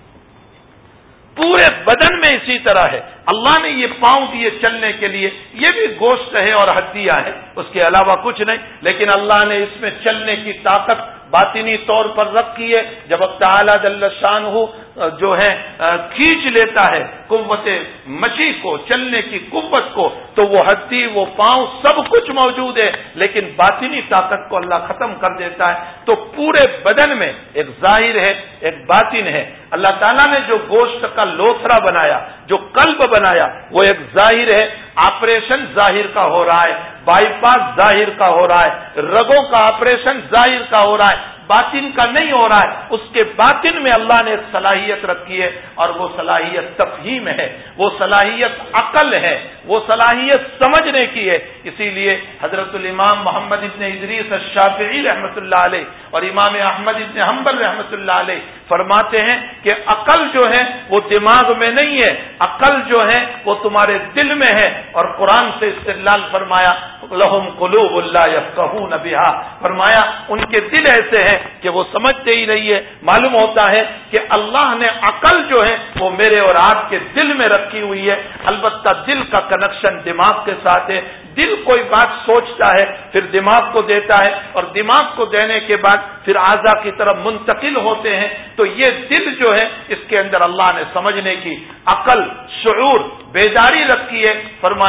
پورے بدن میں اسی طرح ہے، اللہ نے یہ پاؤں دیے چلنے کے لیے، یہ بھی گوشت ہے اور ہڈیاں ہیں، اس کے علاوہ کچھ نہیں، لیکن اللہ نے اس میں چلنے کی طاقت باطنی طور پر رکھی ہے۔ جب تعالیٰ جل شانہ جو ہے کھینچ لیتا ہے قوت مشی کو، چلنے کی قوت کو، تو وہ ہڈی، وہ پاؤں، سب کچھ موجود ہے، لیکن باطنی طاقت کو اللہ ختم کر دیتا ہے۔ تو پورے بدن میں ایک ظاہر ہے، ایک باطن ہے۔ اللہ تعالیٰ نے جو گوشت کا لوتھڑا بنایا، جو قلب بنایا، وہ ایک ظاہر ہے۔ آپریشن ظاہر کا ہو رہا ہے، بائی پاس ظاہر کا ہو رہا ہے، رگوں کا آپریشن ظاہر کا ہو رہا ہے، باطن کا نہیں ہو رہا ہے۔ اس کے باطن میں اللہ نے ایک صلاحیت رکھی ہے، اور وہ صلاحیت تفہیم ہے، وہ صلاحیت عقل ہے، وہ صلاحیت سمجھنے کی ہے۔ اسی لیے حضرت الامام محمد ابن ادریس الشافعی رحمۃ اللہ علیہ اور امام احمد ابن حنبل رحمۃ اللہ علیہ فرماتے ہیں کہ عقل جو ہے وہ دماغ میں نہیں ہے، عقل جو ہے وہ تمہارے دل میں ہے، اور قرآن سے استدلال فرمایا لہم قلوب لا یفقہون بہا، فرمایا ان کے دل ایسے ہیں کہ وہ سمجھتے ہی نہیں ہے۔ معلوم ہوتا ہے کہ اللہ نے عقل جو ہے وہ میرے اور آپ کے دل میں رکھی ہوئی ہے، البتہ دل کا کنیکشن دماغ کے ساتھ ہے۔ دل کوئی بات سوچتا ہے پھر دماغ کو دیتا ہے، اور دماغ کو دینے کے بعد پھر اعضاء کی طرف منتقل ہوتے ہیں۔ تو یہ دل جو ہے اس کے اندر اللہ نے سمجھنے کی عقل، شعور، بیداری رکھی ہے۔ فرمایا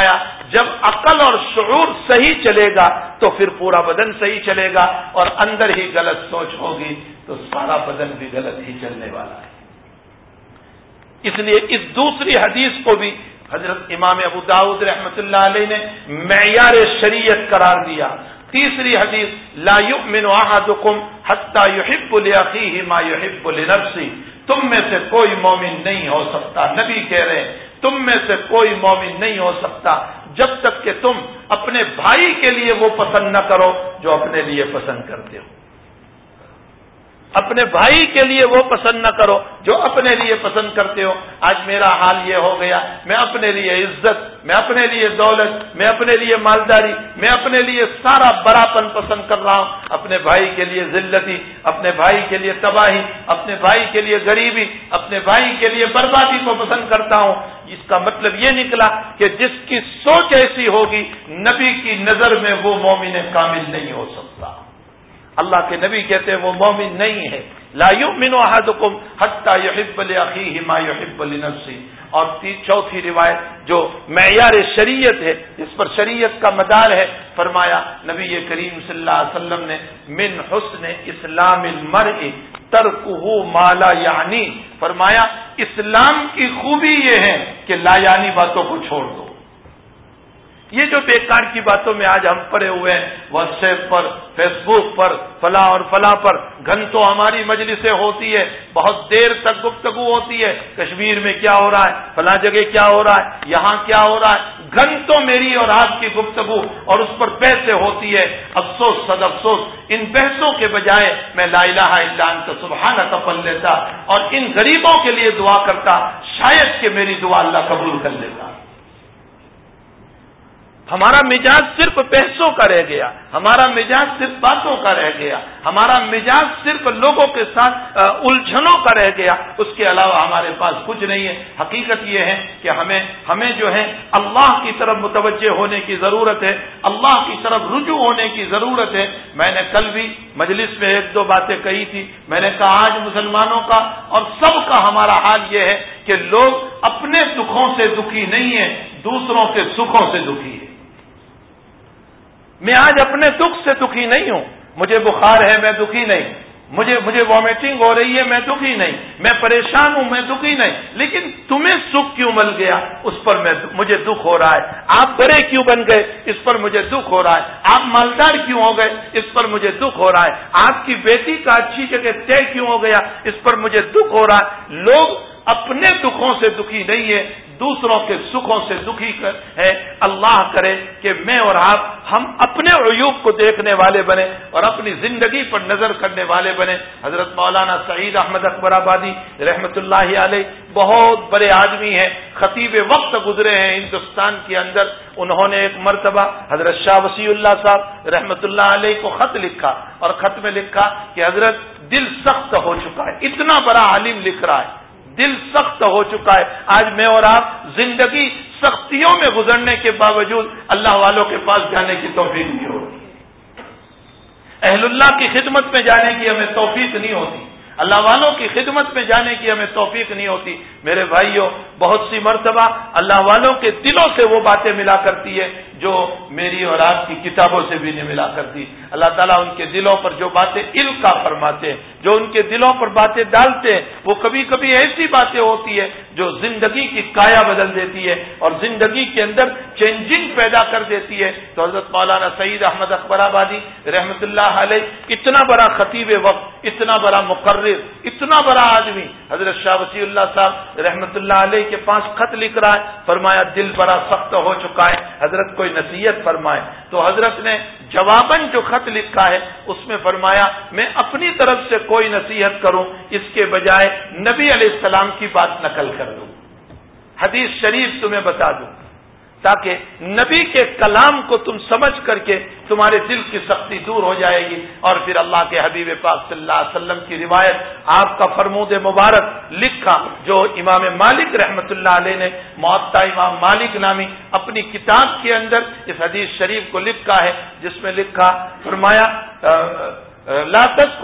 جب عقل اور شعور صحیح چلے گا تو پھر پورا بدن صحیح چلے گا، اور اندر ہی غلط سوچ ہوگی تو سارا بدن بھی غلط ہی چلنے والا ہے۔ اس لیے اس دوسری حدیث کو بھی حضرت امام ابو داؤد رحمۃ اللہ علیہ نے معیار شریعت قرار دیا۔ تیسری حدیث لا یؤمن احدکم حتی یحب لاخیہ ما یحب لنفسہ، تم میں سے کوئی مومن نہیں ہو سکتا، نبی کہہ رہے ہیں تم میں سے کوئی مومن نہیں ہو سکتا جب تک کہ تم اپنے بھائی کے لیے وہ پسند نہ کرو جو اپنے لیے پسند کرتے ہو، اپنے بھائی کے لیے وہ پسند نہ کرو جو اپنے لیے پسند کرتے ہو۔ آج میرا حال یہ ہو گیا، میں اپنے لیے عزت، میں اپنے لیے دولت، میں اپنے لیے مالداری، میں اپنے لیے سارا بڑاپن پسند کر رہا ہوں، اپنے بھائی کے لیے ذلتی، اپنے بھائی کے لیے تباہی، اپنے بھائی کے لیے غریبی، اپنے بھائی کے لیے بربادی کو پسند کرتا ہوں۔ اس کا مطلب یہ نکلا کہ جس کی سوچ ایسی ہوگی نبی کی نظر میں وہ مومن کامل نہیں ہو سکتا۔ اللہ کے نبی کہتے ہیں وہ مومن نہیں ہے۔ لا یؤمن احدکم حتی یحب لاخیہ ما یحب لنفسہ۔ اور چوتھی روایت جو معیار شریعت ہے، جس پر شریعت کا مدار ہے، فرمایا نبی کریم صلی اللہ علیہ وسلم نے من حسن اسلام المرء ترکہ ما لا یعنی، فرمایا اسلام کی خوبی یہ ہے کہ لا یعنی باتوں کو چھوڑ دو۔ یہ جو بیکار کی باتوں میں آج ہم پڑے ہوئے ہیں، واٹس ایپ پر، فیس بک پر، فلاں اور فلاں پر گھنٹوں ہماری مجلسیں ہوتی ہے، بہت دیر تک گفتگو ہوتی ہے، کشمیر میں کیا ہو رہا ہے، فلاں جگہ کیا ہو رہا ہے، یہاں کیا ہو رہا ہے، گھنٹوں میری اور آپ کی گفتگو اور اس پر بحثیں ہوتی ہے۔ افسوس صد افسوس، ان بحثوں کے بجائے میں لا الہ الا انت سبحانک پڑھ لیتا اور ان غریبوں کے لیے دعا کرتا، شاید کہ میری دعا اللہ قبول کر لیتا۔ ہمارا مزاج صرف بحثوں کا رہ گیا، ہمارا مزاج صرف باتوں کا رہ گیا، ہمارا مزاج صرف لوگوں کے ساتھ الجھنوں کا رہ گیا، اس کے علاوہ ہمارے پاس کچھ نہیں ہے۔ حقیقت یہ ہے کہ ہمیں جو ہے اللہ کی طرف متوجہ ہونے کی ضرورت ہے، اللہ کی طرف رجوع ہونے کی ضرورت ہے۔ میں نے کل بھی مجلس میں ایک دو باتیں کہی تھی، میں نے کہا آج مسلمانوں کا اور سب کا ہمارا حال یہ ہے کہ لوگ اپنے دکھوں سے دکھی نہیں ہیں، دوسروں کے سکھوں سے دکھی ہے۔ میں آج اپنے دکھ سے دکھی نہیں ہوں، مجھے بخار ہے میں دکھی نہیں، مجھے وامٹنگ ہو رہی ہے میں دکھی نہیں، میں پریشان ہوں میں دکھی نہیں، لیکن تمہیں سکھ کیوں مل گیا اس پر مجھے دکھ ہو رہا ہے، آپ بڑے کیوں بن گئے اس پر مجھے دکھ ہو رہا ہے، آپ مالدار کیوں ہو گئے اس پر مجھے دکھ ہو رہا ہے، آپ کی بیٹی کا اچھی جگہ طے کیوں ہو گیا اس پر مجھے دکھ ہو رہا ہے۔ لوگ اپنے دکھوں سے دکھی نہیں ہے، دوسروں کے سکھوں سے دکھی ہے۔ اللہ کرے کہ میں اور آپ ہم اپنے عیوب کو دیکھنے والے بنے اور اپنی زندگی پر نظر کرنے والے بنے۔ حضرت مولانا سعید احمد اکبر آبادی رحمۃ اللہ علیہ بہت بڑے آدمی ہیں، خطیب وقت گزرے ہیں ہندوستان کے اندر۔ انہوں نے ایک مرتبہ حضرت شاہ وسیع اللہ صاحب رحمۃ اللہ علیہ کو خط لکھا اور خط میں لکھا کہ حضرت دل سخت ہو چکا ہے، اتنا بڑا عالم لکھ رہا ہے، دل سخت ہو چکا ہے۔ آج میں اور آپ زندگی سختیوں میں گزرنے کے باوجود اللہ والوں کے پاس جانے کی توفیق نہیں ہوتی، اہل اللہ کی خدمت میں جانے کی ہمیں توفیق نہیں ہوتی، اللہ والوں کی خدمت میں جانے کی ہمیں توفیق نہیں ہوتی۔ میرے بھائیوں، بہت سی مرتبہ اللہ والوں کے دلوں سے وہ باتیں ملا کرتی ہے جو میری اور آپ کی کتابوں سے بھی نہیں ملا کرتی۔ اللہ تعالیٰ ان کے دلوں پر جو باتیں القا فرماتے ہیں، جو ان کے دلوں پر باتیں ڈالتے ہیں، وہ کبھی کبھی ایسی باتیں ہوتی ہے جو زندگی کی کایا بدل دیتی ہے اور زندگی کے اندر چینجنگ پیدا کر دیتی ہے۔ تو حضرت مولانا سعید احمد اکبر آبادی رحمۃ اللہ علیہ اتنا بڑا خطیب وقت، اتنا بڑا مقرر، اتنا بڑا آدمی، حضرت شاہ وسیع اللہ صاحب رحمۃ اللہ علیہ کے پاس خط لکھ رہا ہے، فرمایا دل بڑا سخت ہو چکا ہے، حضرت کوئی نصیحت فرمائے۔ تو حضرت نے جواباً جو خط لکھا ہے اس میں فرمایا میں اپنی طرف سے کوئی نصیحت کروں اس کے بجائے نبی علیہ السلام کی بات نقل کر دوں، حدیث شریف تمہیں بتا دوں، تاکہ نبی کے کلام کو تم سمجھ کر کے تمہارے دل کی سختی دور ہو جائے گی، اور پھر اللہ کے حبیب پاک صلی اللہ علیہ وسلم کی روایت، آپ کا فرمود مبارک لکھا جو امام مالک رحمۃ اللہ علیہ نے موطا امام مالک نامی اپنی کتاب کے اندر اس حدیث شریف کو لکھا ہے، جس میں لکھا فرمایا لا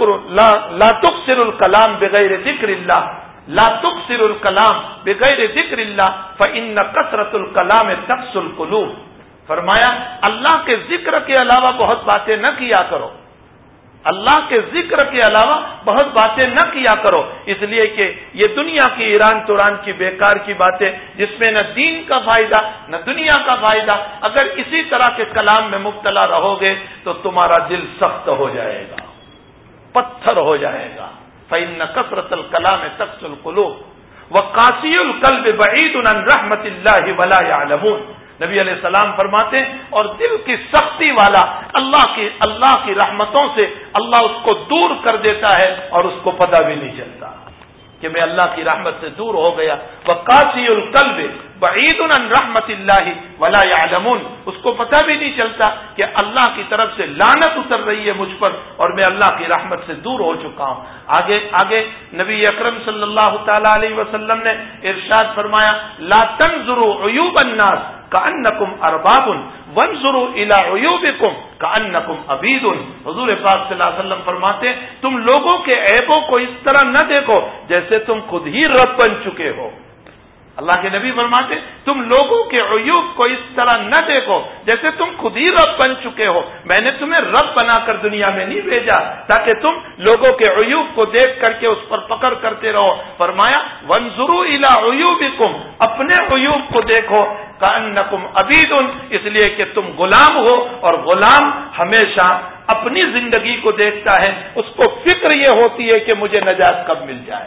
تکثر الکلام بغیر ذکر اللہ، لا تکثر الکلام بغیر ذکر اللہ فإن کثرۃ الکلام تقسو القلوب۔ فرمایا اللہ کے ذکر کے علاوہ بہت باتیں نہ کیا کرو، اللہ کے ذکر کے علاوہ بہت باتیں نہ کیا کرو، اس لیے کہ یہ دنیا کی ایران توران کی بیکار کی باتیں جس میں نہ دین کا فائدہ نہ دنیا کا فائدہ، اگر اسی طرح کے کلام میں مبتلا رہو گے تو تمہارا دل سخت ہو جائے گا، پتھر ہو جائے گا۔ فإن کثرة الکلام تقسو القلوب وقاسي القلب بعید عن رحمت اللہ ولا يعلمون۔ نبی علیہ السلام فرماتے ہیں اور دل کی سختی والا اللہ کی رحمتوں سے اللہ اس کو دور کر دیتا ہے اور اس کو پتہ بھی نہیں چلتا کہ میں اللہ کی رحمت سے دور ہو گیا۔ وقاسي القلب بعید عن رحمت اللہ ولا يعلمون، اس کو پتہ بھی نہیں چلتا کہ اللہ کی طرف سے لعنت اتر رہی ہے مجھ پر اور میں اللہ کی رحمت سے دور ہو چکا ہوں۔ آگے نبی اکرم صلی اللہ تعالی علیہ وسلم نے ارشاد فرمایا لا تنظروا عیوب الناس کأنکم ارباب وانظروا الی عیوبکم کأنکم عبید۔ حضور پاک صلی اللہ علیہ وسلم فرماتے ہیں تم لوگوں کے عیبوں کو اس طرح نہ دیکھو جیسے تم خود ہی رب بن چکے ہو۔ اللہ کے نبی فرماتے تم لوگوں کے عیوب کو اس طرح نہ دیکھو جیسے تم خود ہی رب بن چکے ہو، میں نے تمہیں رب بنا کر دنیا میں نہیں بھیجا تاکہ تم لوگوں کے عیوب کو دیکھ کر کے اس پر پکڑ کرتے رہو۔ فرمایا وانظروا الی عیوبکم، اپنے عیوب کو دیکھو، کأنکم عبید، اس لیے کہ تم غلام ہو اور غلام ہمیشہ اپنی زندگی کو دیکھتا ہے، اس کو فکر یہ ہوتی ہے کہ مجھے نجات کب مل جائے۔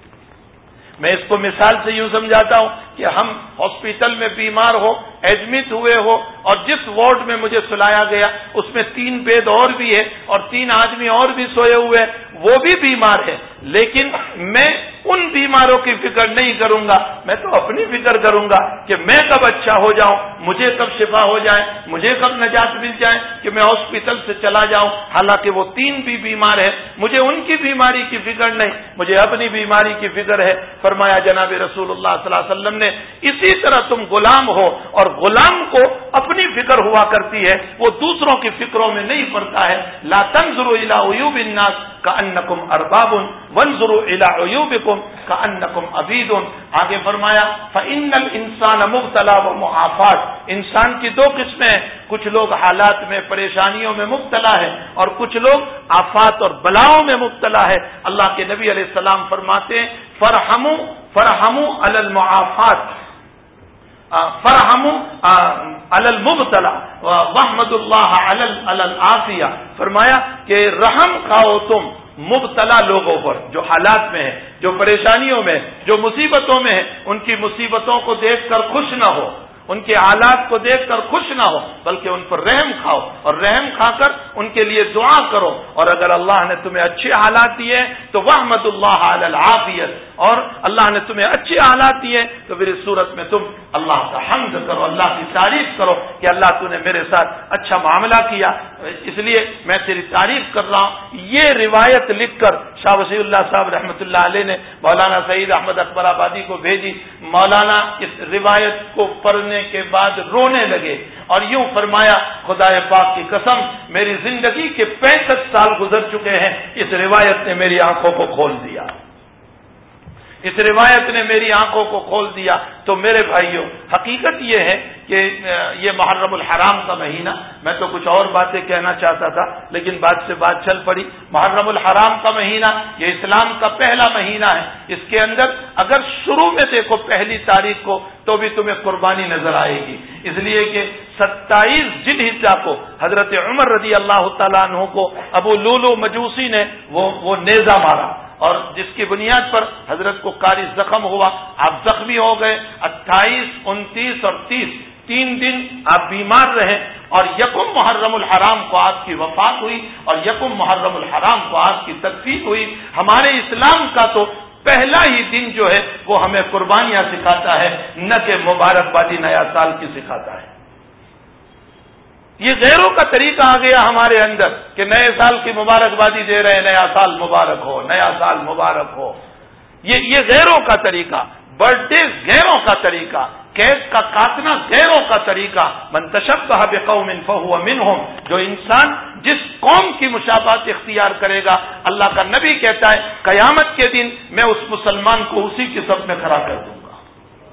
میں اس کو مثال سے یوں سمجھاتا ہوں کہ ہم ہاسپٹل میں بیمار ہو، ایڈمٹ ہوئے ہو اور جس وارڈ میں مجھے سلایا گیا اس میں 3 بیڈ اور بھی ہے اور 3 آدمی اور بھی سوئے ہوئے ہیں، وہ بھی بیمار ہے، لیکن میں ان بیماروں کی فکر نہیں کروں گا، میں تو اپنی فکر کروں گا کہ میں کب اچھا ہو جاؤں، مجھے کب شفا ہو جائے، مجھے کب نجات مل جائے کہ میں ہاسپٹل سے چلا جاؤں، حالانکہ وہ 3 بھی بیمار ہے، مجھے ان کی بیماری کی فکر نہیں، مجھے اپنی بیماری کی فکر ہے۔ فرمایا جناب رسول اللہ صلی اللہ علیہ وسلم نے اسی طرح تم غلام ہو اور غلام کو اپنی فکر ہوا کرتی ہے، وہ دوسروں کی فکروں میں نہیں پڑتا ہے۔ لا تنظروا الی عیوب الناس کأنکم ارباب وانظروا الی عیوبکم کأنکم عبید۔ آگے فرمایا فإن الانسان مبتلا ومعافات، انسان کی 2 قسمیں ہیں، کچھ لوگ حالات میں پریشانیوں میں مبتلا ہے اور کچھ لوگ آفات اور بلاؤں میں مبتلا ہے۔ اللہ کے نبی علیہ السلام فرماتے ہیں فرحموا علی المعافات، فرحموا علی المبتلا واحمد اللہ علی العافیہ۔ فرمایا کہ رحم کھاؤ تم مبتلا لوگوں پر، جو حالات میں ہیں، جو پریشانیوں میں، جو مصیبتوں میں ہیں، ان کی مصیبتوں کو دیکھ کر خوش نہ ہو، ان کے حالات کو دیکھ کر خوش نہ ہو، بلکہ ان پر رحم کھاؤ اور رحم کھا کر ان کے لیے دعا کرو، اور اگر اللہ نے تمہیں اچھے حالات دیے تو وحمد اللہ علی العافیت، اور اللہ نے تمہیں اچھے حالات دیے تو پھر اس صورت میں تم اللہ کا حمد کرو، اللہ کی تعریف کرو کہ اللہ تو نے میرے ساتھ اچھا معاملہ کیا، اس لیے میں تیری تعریف کر رہا ہوں۔ یہ روایت لکھ کر شاہ وسیع اللہ صاحب رحمۃ اللہ علیہ نے مولانا سعید احمد اکبر آبادی کو بھیجی۔ مولانا اس روایت کو پڑھنے کے بعد رونے لگے اور یوں فرمایا خدا پاک کی قسم میری زندگی کے 65 سال گزر چکے ہیں، اس روایت نے میری آنکھوں کو کھول دیا، اس روایت نے میری آنکھوں کو کھول دیا۔ تو میرے بھائیوں، حقیقت یہ ہے کہ یہ محرم الحرام کا مہینہ، میں تو کچھ اور باتیں کہنا چاہتا تھا لیکن بات سے بات چل پڑی۔ محرم الحرام کا مہینہ یہ اسلام کا پہلا مہینہ ہے، اس کے اندر اگر شروع میں دیکھو 1 تاریخ کو تو بھی تمہیں قربانی نظر آئے گی، اس لیے کہ 27 ذی الحجہ کو حضرت عمر رضی اللہ تعالیٰ عنہ کو ابو لولو مجوسی نے وہ نیزہ مارا، اور جس کی بنیاد پر حضرت کو کاری زخم ہوا، آپ زخمی ہو گئے۔ 28، 29 اور 30 3 دن آپ بیمار رہے اور 1 محرم الحرام کو آپ کی وفات ہوئی اور 1 محرم الحرام کو آپ کی تدفین ہوئی۔ ہمارے اسلام کا تو پہلا ہی دن جو ہے وہ ہمیں قربانیاں سکھاتا ہے، نہ کہ مبارکبادی نیا سال کی سکھاتا ہے۔ یہ غیروں کا طریقہ آ گیا ہمارے اندر کہ نئے سال کی مبارکبادی دے رہے ہیں، نیا سال مبارک ہو، نیا سال مبارک ہو، یہ غیروں کا طریقہ، برتھ ڈے غیروں کا طریقہ، کیک کا کاٹنا غیروں کا طریقہ۔ من تشبہ بقوم فہو منہم، جو انسان جس قوم کی مشابہت اختیار کرے گا، اللہ کا نبی کہتا ہے قیامت کے دن میں اس مسلمان کو اسی کی صف میں کھڑا کر دوں گا،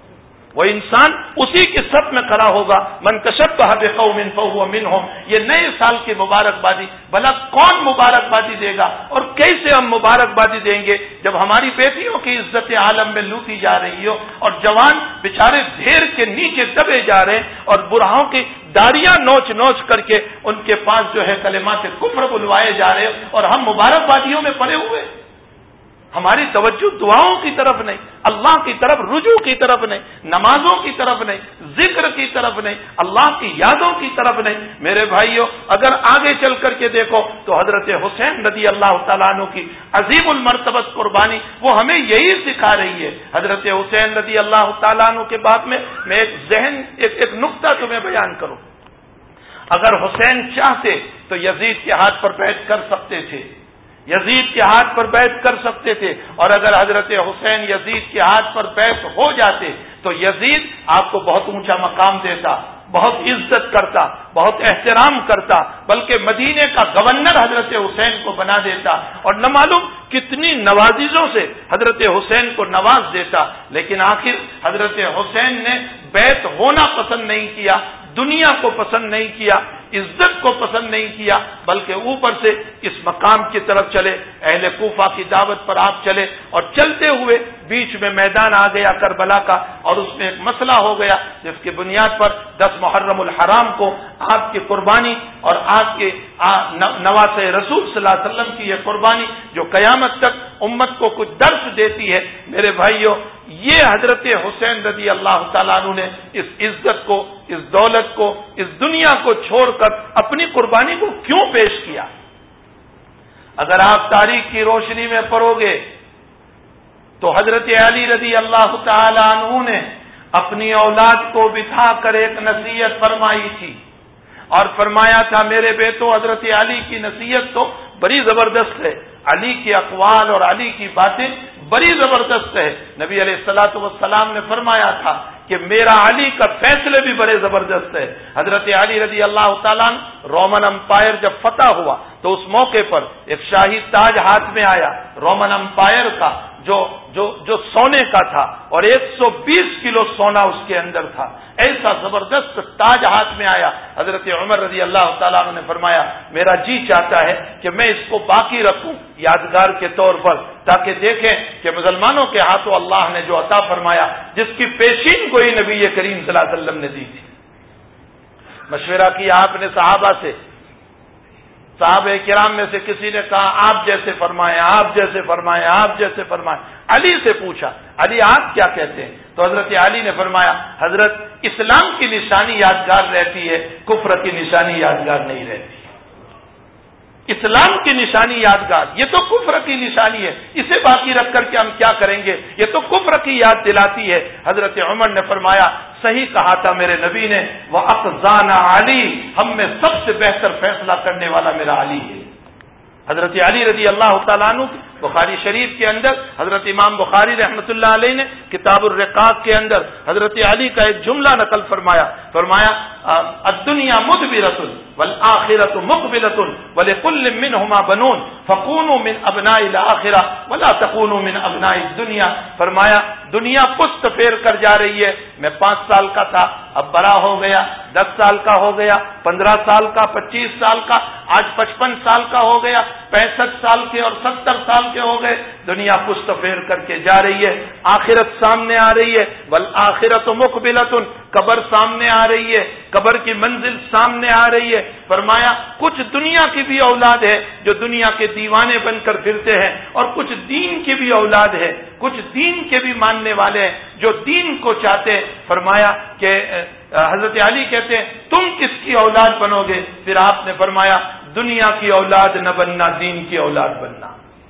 وہ انسان اسی کی صف میں کھڑا ہوگا. من تشبہ بقوم فہو منہم. یہ نئے سال کی مبارکبادی بھلا کون مبارکبادی دے گا اور کیسے ہم مبارکبادی دیں گے جب ہماری بیٹیوں کی عزت عالم میں لوٹی جا رہی ہو اور جوان بیچارے ڈھیر کے نیچے دبے جا رہے ہیں اور بوڑھاؤں کی داڑیاں نوچ نوچ کر کے ان کے پاس جو ہے کلمات کفر بلوائے جا رہے ہیں اور ہم مبارکبادیوں میں پڑے ہوئے. ہماری توجہ دعاؤں کی طرف نہیں, اللہ کی طرف رجوع کی طرف نہیں, نمازوں کی طرف نہیں, ذکر کی طرف نہیں, اللہ کی یادوں کی طرف نہیں. میرے بھائیوں, اگر آگے چل کر کے دیکھو تو حضرت حسین رضی اللہ تعالیٰ عنہ کی عظیم المرتبت قربانی وہ ہمیں یہی سکھا رہی ہے. حضرت حسین رضی اللہ تعالیٰ عنہ کے بعد میں ایک نقطہ تمہیں بیان کروں. اگر حسین چاہتے تو یزید کے ہاتھ پر بیعت کر سکتے تھے, یزید کے ہاتھ پر بیعت کر سکتے تھے. اور اگر حضرت حسین یزید کے ہاتھ پر بیعت ہو جاتے تو یزید آپ کو بہت اونچا مقام دیتا, بہت عزت کرتا, بہت احترام کرتا, بلکہ مدینے کا گورنر حضرت حسین کو بنا دیتا اور نہ معلوم کتنی نوازشوں سے حضرت حسین کو نواز دیتا. لیکن آخر حضرت حسین نے بیعت ہونا پسند نہیں کیا, دنیا کو پسند نہیں کیا, عزت کو پسند نہیں کیا, بلکہ اوپر سے اس مقام کی طرف چلے. اہل کوفہ کی دعوت پر آپ چلے اور چلتے ہوئے بیچ میں میدان آ گیا کربلا کا اور اس میں ایک مسئلہ ہو گیا جس کی بنیاد پر 10 محرم الحرام کو آپ کی قربانی اور آپ کے نواسے رسول صلی اللہ علیہ وسلم کی یہ قربانی جو قیامت تک امت کو کچھ درس دیتی ہے. میرے بھائیوں, یہ حضرت حسین رضی اللہ تعالیٰ عنہ نے اس عزت کو, اس دولت کو, اس دنیا کو چھوڑ کر اپنی قربانی کو کیوں پیش کیا؟ اگر آپ تاریخ کی روشنی میں پڑھو گے تو حضرت علی رضی اللہ تعالیٰ عنہ نے اپنی اولاد کو بٹھا کر ایک نصیحت فرمائی تھی اور فرمایا تھا میرے بیٹو, حضرت علی کی نصیحت تو بڑی زبردست ہے, علی کے اقوال اور علی کی باتیں بڑی زبردست ہے. نبی علیہ الصلوۃ والسلام نے فرمایا تھا کہ میرا علی کا فیصلے بھی بڑے زبردست ہے. حضرت علی رضی اللہ تعالیٰ رومن امپائر جب فتح ہوا تو اس موقع پر ایک شاہی تاج ہاتھ میں آیا رومن امپائر کا جو سونے کا تھا اور 120 کلو سونا اس کے اندر تھا. ایسا زبردست تاج ہاتھ میں آیا. حضرت عمر رضی اللہ تعالیٰ عنہ نے فرمایا میرا جی چاہتا ہے کہ میں اس کو باقی رکھوں یادگار کے طور پر, تاکہ دیکھیں کہ مسلمانوں کے ہاتھوں اللہ نے جو عطا فرمایا, جس کی پیشین گوئی نبی کریم صلی اللہ علیہ وسلم نے دی تھی. مشورہ کیا آپ نے صحابہ سے, صحابہ کرام میں سے کسی نے کہا آپ جیسے فرمائیں, آپ جیسے فرمائیں, آپ جیسے فرمائیں. علی سے پوچھا علی آپ کیا کہتے ہیں؟ تو حضرت علی نے فرمایا حضرت اسلام کی نشانی یادگار رہتی ہے, کفر کی نشانی یادگار نہیں رہتی. اسلام کی نشانی یادگار, یہ تو کفر کی نشانی ہے, اسے باقی رکھ کر کے ہم کیا کریں گے, یہ تو کفر کی یاد دلاتی ہے. حضرت عمر نے فرمایا صحیح کہا تھا میرے نبی نے, وَأَقْزَانَ عَلِي, ہم میں سب سے بہتر فیصلہ کرنے والا میرا علی ہے. حضرت علی رضی اللہ تعالیٰ عنہ بخاری شریف کے اندر حضرت امام بخاری رحمۃ اللہ علیہ نے کتاب الرقاق کے اندر حضرت علی کا ایک جملہ نقل فرمایا الدنیا مدبرۃ والآخرۃ مقبلۃ ولکل منہما بنون فکونوا من ابناء الآخرہ ولا تکونوا من ابناء الدنیا. فرمایا دنیا پشت پھیر کر جا رہی ہے. میں 5 سال کا تھا, اب بڑا ہو گیا, 10 سال کا ہو گیا, 15 سال کا, 25 سال کا, آج 55 سال کا ہو گیا, 65 سال کے اور 70 سال کے ہو گئے. دنیا پشت پھیر کر کے جا رہی ہے, آخرت سامنے آ رہی ہے. والآخرۃ مقبلۃ, قبر سامنے آ رہی ہے, قبر کی منزل سامنے آ رہی ہے. فرمایا کچھ دنیا کی بھی اولاد ہے جو دنیا کے دیوانے بن کر پھرتے ہیں, اور کچھ دین کی بھی اولاد ہے, کچھ دین کے بھی ماننے والے ہیں جو دین کو چاہتے ہیں. فرمایا کہ حضرت علی کہتے ہیں تم کس کی اولاد بنو گے؟ پھر آپ نے فرمایا دنیا کی اولاد نہ بننا, دین کی اولاد بننا.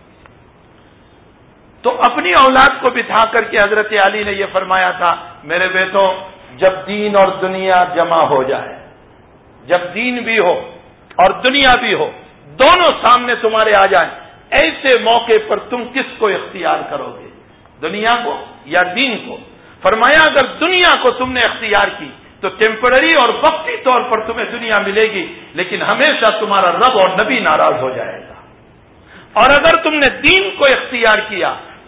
تو اپنی اولاد کو بٹھا کر کے حضرت علی نے یہ فرمایا تھا میرے بیٹو, جب دین اور دنیا جمع ہو جائے, جب دین بھی ہو اور دنیا بھی ہو, دونوں سامنے تمہارے آ جائیں, ایسے موقع پر تم کس کو اختیار کرو گے, دنیا کو یا دین کو؟ فرمایا اگر دنیا کو تم نے اختیار کی تو ٹیمپرری اور وقتی طور پر تمہیں دنیا ملے گی, لیکن ہمیشہ تمہارا رب اور نبی ناراض ہو جائے گا. اور اگر تم نے دین کو اختیار کیا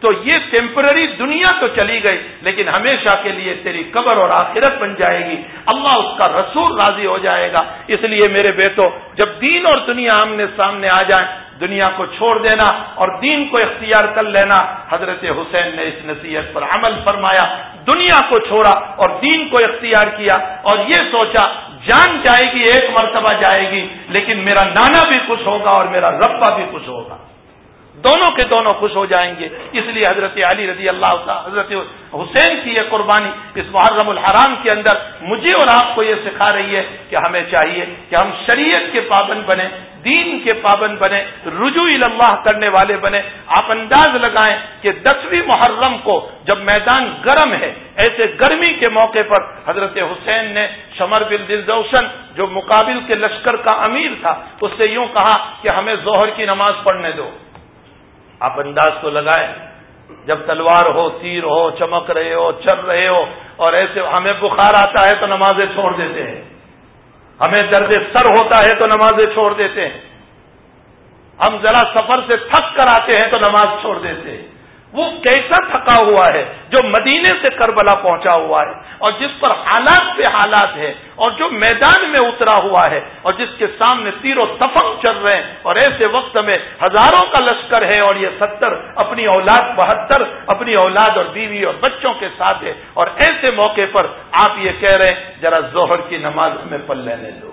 تو یہ ٹیمپرری دنیا تو چلی گئی لیکن ہمیشہ کے لیے تیری قبر اور آخرت بن جائے گی، اللہ اس کا رسول راضی ہو جائے گا۔ اس لیے میرے بیٹو، جب دین اور دنیا آمنے سامنے آ جائیں، دنیا کو چھوڑ دینا اور دین کو اختیار کر لینا۔ حضرت حسین نے اس نصیحت پر عمل فرمایا، دنیا کو چھوڑا اور دین کو اختیار کیا، اور یہ سوچا جان جائے گی، ایک مرتبہ جائے گی، لیکن میرا نانا بھی خوش ہوگا اور میرا ربا بھی خوش ہوگا، دونوں کے دونوں خوش ہو جائیں گے۔ اس لیے حضرت علی رضی اللہ تعالی، حضرت حسین کی یہ قربانی اس محرم الحرام کے اندر مجھے اور آپ کو یہ سکھا رہی ہے کہ ہمیں چاہیے کہ ہم شریعت کے پابند بنیں، دین کے پابند بنیں، رجوع اللہ کرنے والے بنیں۔ آپ انداز لگائیں کہ 10ویں محرم کو جب میدان گرم ہے، ایسے گرمی کے موقع پر حضرت حسین نے شمر بن دلجوشن جو مقابل کے لشکر کا امیر تھا، اس سے یوں کہا کہ ہمیں ظہر کی نماز پڑھنے دو۔ آپ انداز تو لگائیں، جب تلوار ہو، تیر ہو، چمک رہے ہو، چل رہے ہو، اور ایسے ہمیں بخار آتا ہے تو نمازیں چھوڑ دیتے ہیں، ہمیں درد سر ہوتا ہے تو نمازیں چھوڑ دیتے ہیں، ہم ذرا سفر سے تھک کر آتے ہیں تو نماز چھوڑ دیتے ہیں۔ وہ کیسا تھکا ہوا ہے جو مدینے سے کربلا پہنچا ہوا ہے، اور جس پر حالات پہ حالات ہے، اور جو میدان میں اترا ہوا ہے، اور جس کے سامنے تیر و تفنگ چل رہے ہیں، اور ایسے وقت میں ہزاروں کا لشکر ہے اور یہ 70 اپنی اولاد 72 اپنی اولاد اور بیوی اور بچوں کے ساتھ ہے، اور ایسے موقع پر آپ یہ کہہ رہے ہیں ذرا ظہر کی نماز ہمیں پڑھ لینے دو۔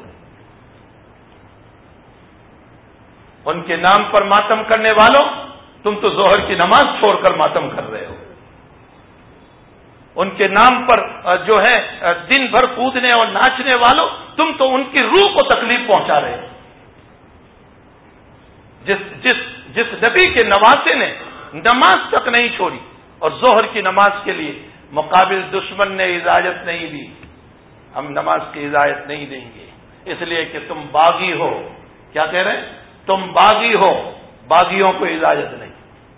ان کے نام پر ماتم کرنے والوں، تم تو ظہر کی نماز چھوڑ کر ماتم کر رہے ہو۔ ان کے نام پر جو ہے دن بھر کودنے اور ناچنے والوں، تم تو ان کی روح کو تکلیف پہنچا رہے ہو۔ جس نبی کے نواسے نے نماز تک نہیں چھوڑی اور ظہر کی نماز کے لیے مقابل دشمن نے اجازت نہیں دی، ہم نماز کی اجازت نہیں دیں گے، اس لیے کہ تم باغی ہو۔ کیا کہہ رہے ہیں؟ تم باغی ہو، باغیوں کو اجازت نہیں۔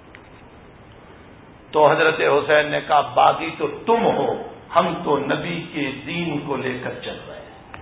تو حضرت حسین نے کہا باغی تو تم ہو، ہم تو نبی کے دین کو لے کر چل رہے ہیں۔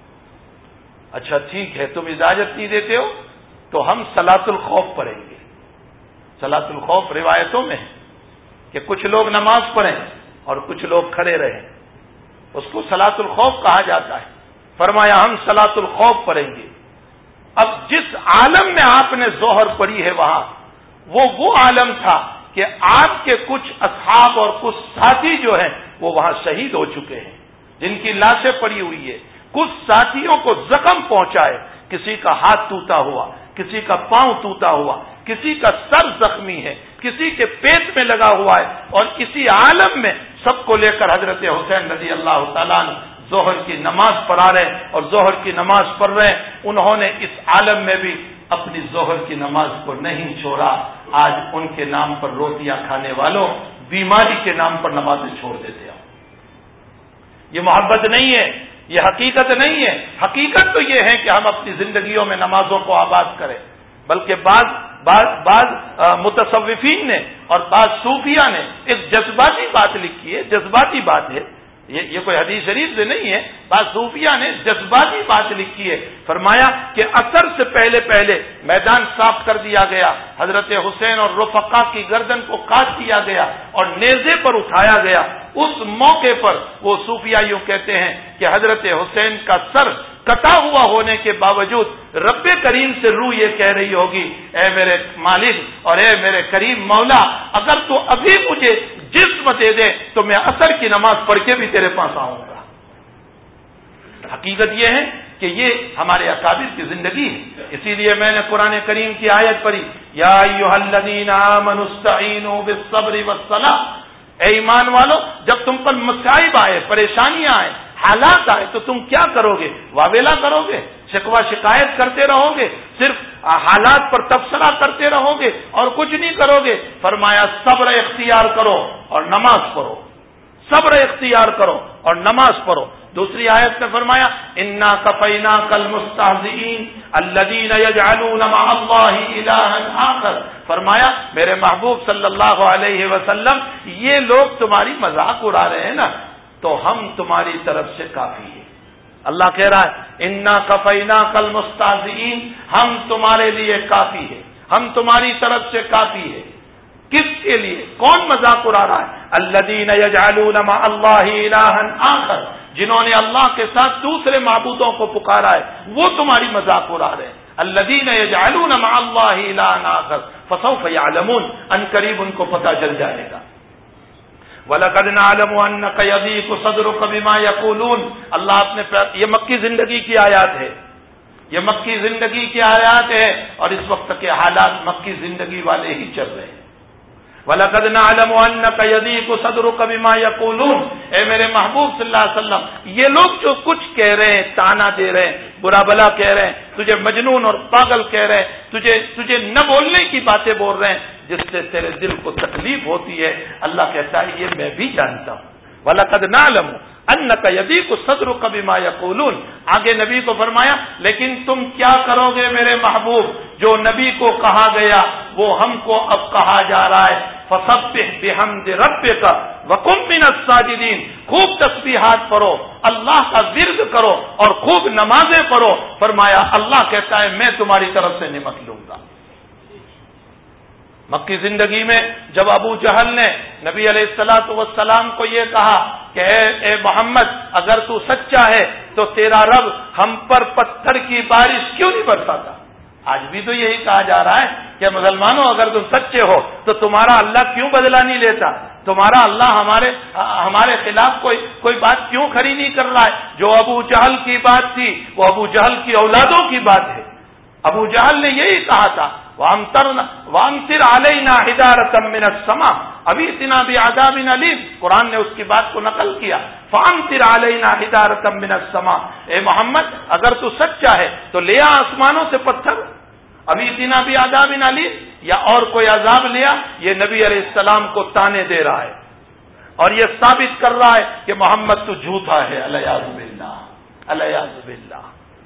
اچھا ٹھیک ہے، تم اجازت نہیں دیتے ہو تو ہم صلاۃ الخوف پڑھیں گے۔ صلاۃ الخوف روایتوں میں ہے کہ کچھ لوگ نماز پڑھیں اور کچھ لوگ کھڑے رہیں، اس کو صلاۃ الخوف کہا جاتا ہے۔ فرمایا ہم صلاۃ الخوف پڑھیں گے۔ اب جس عالم میں آپ نے ظہر پڑھی ہے وہاں وہ عالم تھا کہ آپ کے کچھ اصحاب اور کچھ ساتھی جو ہیں وہ وہاں شہید ہو چکے ہیں، جن کی لاشیں پڑی ہوئی ہے۔ کچھ ساتھیوں کو زخم پہنچائے، کسی کا ہاتھ ٹوٹا ہوا، کسی کا پاؤں ٹوٹا ہوا، کسی کا سر زخمی ہے، کسی کے پیٹ میں لگا ہوا ہے، اور اسی عالم میں سب کو لے کر حضرت حسین رضی اللہ تعالیٰ عنہ ظہر کی نماز پڑھا رہے اور ظہر کی نماز پڑھ رہے ہیں۔ انہوں نے اس عالم میں بھی اپنی ظہر کی نماز کو نہیں چھوڑا۔ آج ان کے نام پر روٹیاں کھانے والوں بیماری کے نام پر نمازیں چھوڑ دیتے ہیں۔ یہ محبت نہیں ہے، یہ حقیقت نہیں ہے۔ حقیقت تو یہ ہے کہ ہم اپنی زندگیوں میں نمازوں کو آباد کریں، بلکہ بعض متصوفین نے اور بعض صوفیہ نے ایک جذباتی بات لکھی ہے، جذباتی بات ہے، یہ کوئی حدیث شریف سے نہیں ہے، بعض صوفیہ نے جذباتی بات لکھی ہے۔ فرمایا کہ عصر سے پہلے میدان صاف کر دیا گیا، حضرت حسین اور رفقا کی گردن کو کاٹ دیا گیا اور نیزے پر اٹھایا گیا۔ اس موقع پر وہ صوفیہ یوں کہتے ہیں کہ حضرت حسین کا سر کٹا ہوا ہونے کے باوجود رب کریم سے روح یہ کہہ رہی ہوگی، اے میرے مالک اور اے میرے کریم مولا، اگر تو ابھی مجھے جسم دے دے تو میں عصر کی نماز پڑھ کے بھی تیرے پاس آؤں گا۔ حقیقت یہ ہے کہ یہ ہمارے اکابر کی زندگی ہے۔ اسی لیے میں نے قرآن کریم کی آیت پڑھی، یا ایھا الذین آمنوا استعینوا بالصبر والصلاۃ، اے ایمان والو جب تم پر مصائب آئے، پریشانیاں آئے، حالات آئے تو تم کیا کرو گے؟ واویلا کرو گے، شکوہ شکایت کرتے رہو گے، صرف حالات پر تبصرہ کرتے رہو گے اور کچھ نہیں کرو گے؟ فرمایا صبر اختیار کرو اور نماز پڑھو، صبر اختیار کرو اور نماز پڑھو۔ دوسری آیت میں فرمایا انا کفیناک المستہزئین الذین یجعلون مع اللہ الہا آخر، فرمایا میرے محبوب صلی اللہ علیہ وسلم یہ لوگ تمہاری مذاق اڑا رہے ہیں نا، تو ہم تمہاری طرف سے کافی ہے۔ اللہ کہہ رہا ہے انا کفیناک المستہزئین، ہم تمہارے لیے کافی ہے، ہم تمہاری طرف سے کافی ہے۔ کس کے لیے؟ کون مذاق اڑا رہا ہے؟ الذین یجعلون مع اللہ الہا آخر، جنہوں نے اللہ کے ساتھ دوسرے معبودوں کو پکارا ہے، وہ تمہاری مذاق اڑا رہے ہیں۔ الذین یجعلون مع اللہ الہا آخر فسوف یعلمون، ان قریب ان کو پتہ چل جائے گا۔ وَلَقَدْ نَعْلَمُ أَنَّكَ يَضِيقُ صَدْرُكَ بِمَا يَقُولُونَ، اللہ اپنے یہ مکی زندگی کی آیات ہے، یہ مکی زندگی کی آیات ہے، اور اس وقت کے حالات مکی زندگی والے ہی چل رہے ہیں۔ وَلَقَدْ نَعْلَمُ أَنَّكَ يَضِيقُ صَدْرُكَ بِمَا يَقُولُونَ، اے میرے محبوب صلی اللہ علیہ وسلم، یہ لوگ جو کچھ کہہ رہے ہیں، تانا دے رہے ہیں، برا بلا کہہ رہے ہیں، تجھے مجنون اور پاگل کہہ رہے ہیں، تجھے نہ بولنے کی باتیں بول رہے ہیں، جس سے تیرے دل کو تکلیف ہوتی ہے، اللہ کہتا ہے یہ میں بھی جانتا ہوں۔ وَلَقَدْ نَعْلَمُ أَنَّكَ يَضِيقُ صَدْرُكَ بِمَا يَقُولُونَ، آگے نبی کو فرمایا لیکن تم کیا کرو گے میرے محبوب؟ جو نبی کو کہا گیا وہ ہم کو اب کہا جا رہا ہے، فَسَبِّحْ بِحَمْدِ رَبِّكَ وَكُن مِّنَ السَّاجِدِينَ، خوب تسبیحات پڑھو، اللہ کا ورد کرو اور خوب نمازیں پڑھو۔ فرمایا اللہ کہتا ہے میں تمہاری طرف سے نمت لوں گا۔ مکی زندگی میں جب ابو جہل نے نبی علیہ الصلوۃ والسلام کو یہ کہا کہ اے محمد اگر تو سچا ہے تو تیرا رب ہم پر پتھر کی بارش کیوں نہیں برساتا؟ آج بھی تو یہی کہا جا رہا ہے کہ مسلمانوں اگر تم سچے ہو تو تمہارا اللہ کیوں بدلہ نہیں لیتا؟ تمہارا اللہ ہمارے خلاف کوئی بات کیوں کھڑی نہیں کر رہا ہے؟ جو ابو جہل کی بات تھی وہ ابو جہل کی اولادوں کی بات ہے۔ ابو جہل نے یہی کہا تھا وَأَمْطِرْ عَلَيْنَا حِجَارَةً مِّنَ السَّمَاءِ أَوِئْتِنَا بِعَذَابٍ أَلِيمٍ، قرآن نے اس کی بات کو نقل کیا، فَأَمْطِرْ عَلَيْنَا حِجَارَةً مِّنَ السَّمَاءِ، اے محمد اگر تو سچا ہے تو لے آ آسمانوں سے پتھر، أَوِئْتِنَا بِعَذَابٍ أَلِيمٍ، یا اور کوئی عذاب لیا۔ یہ نبی علیہ السلام کو تانے دے رہا ہے اور یہ ثابت کر رہا ہے کہ محمد تو جھوٹا ہے، الیاذ باللہ، الیاذ باللہ۔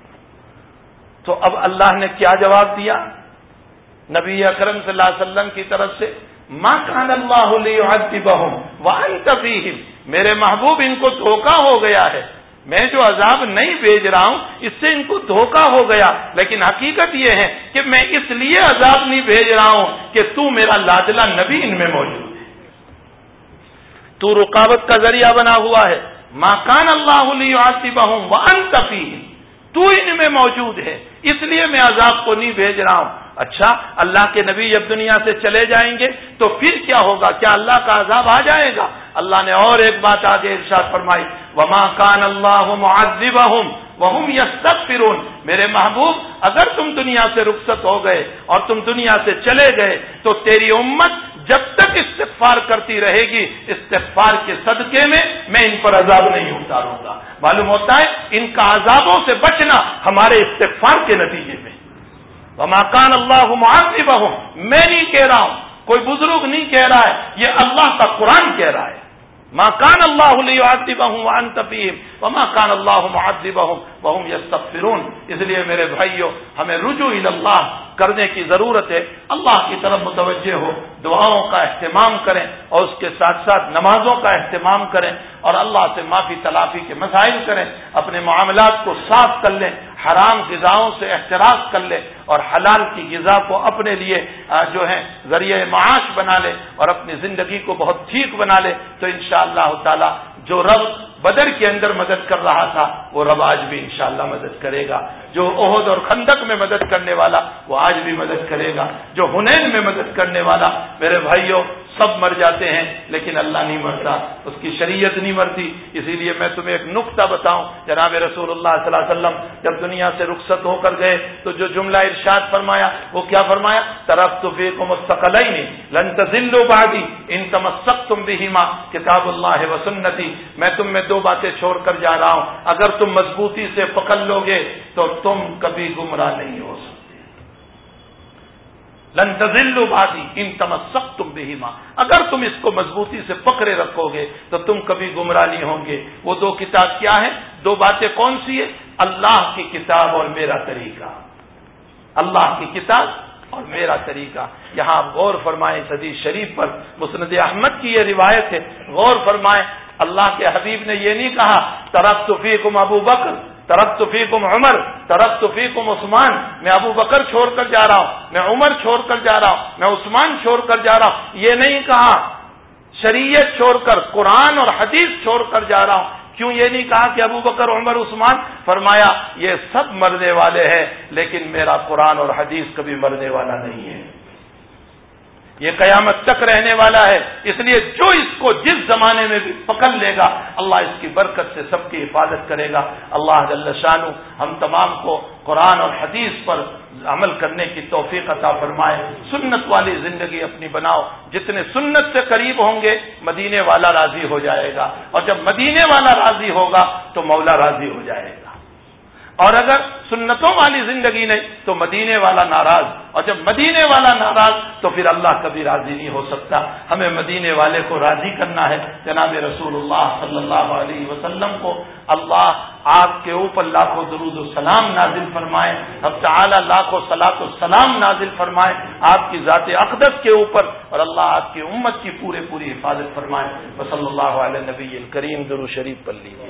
تو اب اللہ نے کیا جواب دیا نبی اکرم صلی اللہ علیہ وسلم کی طرف سے؟ ما کان اللہ لیعذبہم وانت فیہم، میرے محبوب ان کو دھوکہ ہو گیا ہے، میں جو عذاب نہیں بھیج رہا ہوں اس سے ان کو دھوکہ ہو گیا، لیکن حقیقت یہ ہے کہ میں اس لیے عذاب نہیں بھیج رہا ہوں کہ تو میرا لاڈلا نبی ان میں موجود ہے، تو رکاوٹ کا ذریعہ بنا ہوا ہے۔ ما کان اللہ لیعذبہم وانت فیہم، تو ان میں موجود ہے اس لیے میں عذاب کو نہیں بھیج رہا ہوں۔ اچھا اللہ کے نبی جب دنیا سے چلے جائیں گے تو پھر کیا ہوگا؟ کیا اللہ کا عذاب آ جائے گا؟ اللہ نے اور ایک بات آگے ارشاد فرمائی، وما کان اللہ معذبہم وہم یستغفرون، میرے محبوب اگر تم دنیا سے رخصت ہو گئے اور تم دنیا سے چلے گئے تو تیری امت جب تک استغفار کرتی رہے گی استغفار کے صدقے میں ان پر عذاب نہیں اتاروں گا۔ معلوم ہوتا ہے ان کا عذابوں سے بچنا ہمارے استغفار کے نتیجے میں۔ وما کان اللہ معذبہم، میں نہیں کہہ رہا ہوں، کوئی بزرگ نہیں کہہ رہا ہے، یہ اللہ کا قرآن کہہ رہا ہے۔ ما کان اللہ لیعذبہم وانت فیہم وما کان اللہ معذبہم وہم یستغفرون۔ اس لیے میرے بھائیوں ہمیں رجوع الی اللہ کرنے کی ضرورت ہے، اللہ کی طرف متوجہ ہو، دعاؤں کا اہتمام کریں اور اس کے ساتھ ساتھ نمازوں کا اہتمام کریں اور اللہ سے معافی تلافی کے مسائل کریں، اپنے معاملات کو صاف کر لیں، حرام غذاؤں سے احتراز کر لے اور حلال کی غذا کو اپنے لیے جو ہے ذریعہ معاش بنا لے اور اپنی زندگی کو بہت ٹھیک بنا لے، تو انشاءاللہ تعالی جو رب بدر کے اندر مدد کر رہا تھا وہ رب آج بھی انشاءاللہ مدد کرے گا، جو احد اور خندق میں مدد کرنے والا وہ آج بھی مدد کرے گا، جو حنین میں مدد کرنے والا، میرے بھائیوں سب مر جاتے ہیں لیکن اللہ نہیں مرتا، اس کی شریعت نہیں مرتی۔ اسی لیے میں تمہیں ایک نقطہ بتاؤں، جناب رسول اللہ صلی اللہ علیہ وسلم جب دنیا سے رخصت ہو کر گئے تو جو جملہ ارشاد فرمایا وہ کیا فرمایا؟ ترکت فیکم الثقلین لن تضلوا بعدی ان تمسکتم بہما کتاب اللہ و سنتی، میں تم میں دو باتیں چھوڑ کر جا رہا ہوں، اگر تم مضبوطی سے پکڑ لو گے تو تم کبھی گمراہ نہیں ہو سکتے۔ لن تضلوا بعدی ان تمسکتم بہما، اگر تم اس کو مضبوطی سے پکڑے رکھو گے تو تم کبھی گمراہ نہیں ہوں گے۔ وہ دو کتاب کیا ہے؟ دو باتیں کون سی ہے؟ اللہ کی کتاب اور میرا طریقہ، اللہ کی کتاب اور میرا طریقہ۔ یہاں آپ غور فرمائیں اس حدیث شریف پر، مسند احمد کی یہ روایت ہے، غور فرمائیں اللہ کے حبیب نے یہ نہیں کہا ترکت فیکم ابو بکر، ترکت فیکم عمر، ترکت فیکم عثمان، میں ابو بکر چھوڑ کر جا رہا ہوں، میں عمر چھوڑ کر جا رہا ہوں، میں عثمان چھوڑ کر جا رہا ہوں. یہ نہیں کہا شریعت چھوڑ کر، قرآن اور حدیث چھوڑ کر جا رہا ہوں. کیوں یہ نہیں کہا کہ ابو بکر، عمر، عثمان؟ فرمایا یہ سب مرنے والے ہیں لیکن میرا قرآن اور حدیث کبھی مرنے والا نہیں ہے، یہ قیامت تک رہنے والا ہے. اس لیے جو اس کو جس زمانے میں بھی پکڑ لے گا اللہ اس کی برکت سے سب کی حفاظت کرے گا. اللہ جل شانہ ہم تمام کو قرآن اور حدیث پر عمل کرنے کی توفیق عطا فرمائے. سنت والی زندگی اپنی بناؤ. جتنے سنت سے قریب ہوں گے مدینے والا راضی ہو جائے گا، اور جب مدینے والا راضی ہوگا تو مولا راضی ہو جائے گا. اور اگر سنتوں والی زندگی نہیں تو مدینے والا ناراض، اور جب مدینے والا ناراض تو پھر اللہ کبھی راضی نہیں ہو سکتا. ہمیں مدینے والے کو راضی کرنا ہے. جناب رسول اللہ صلی اللہ علیہ وسلم کو اللہ آپ کے اوپر لاکھوں درود و سلام نازل فرمائے، اب تعالی لاکھوں صلاۃ و سلام نازل فرمائے آپ کی ذات اقدس کے اوپر، اور اللہ آپ کی امت کی پوری حفاظت فرمائے. وصلی اللہ علی نبی الکریم. درود شریف پڑھ لیجیے.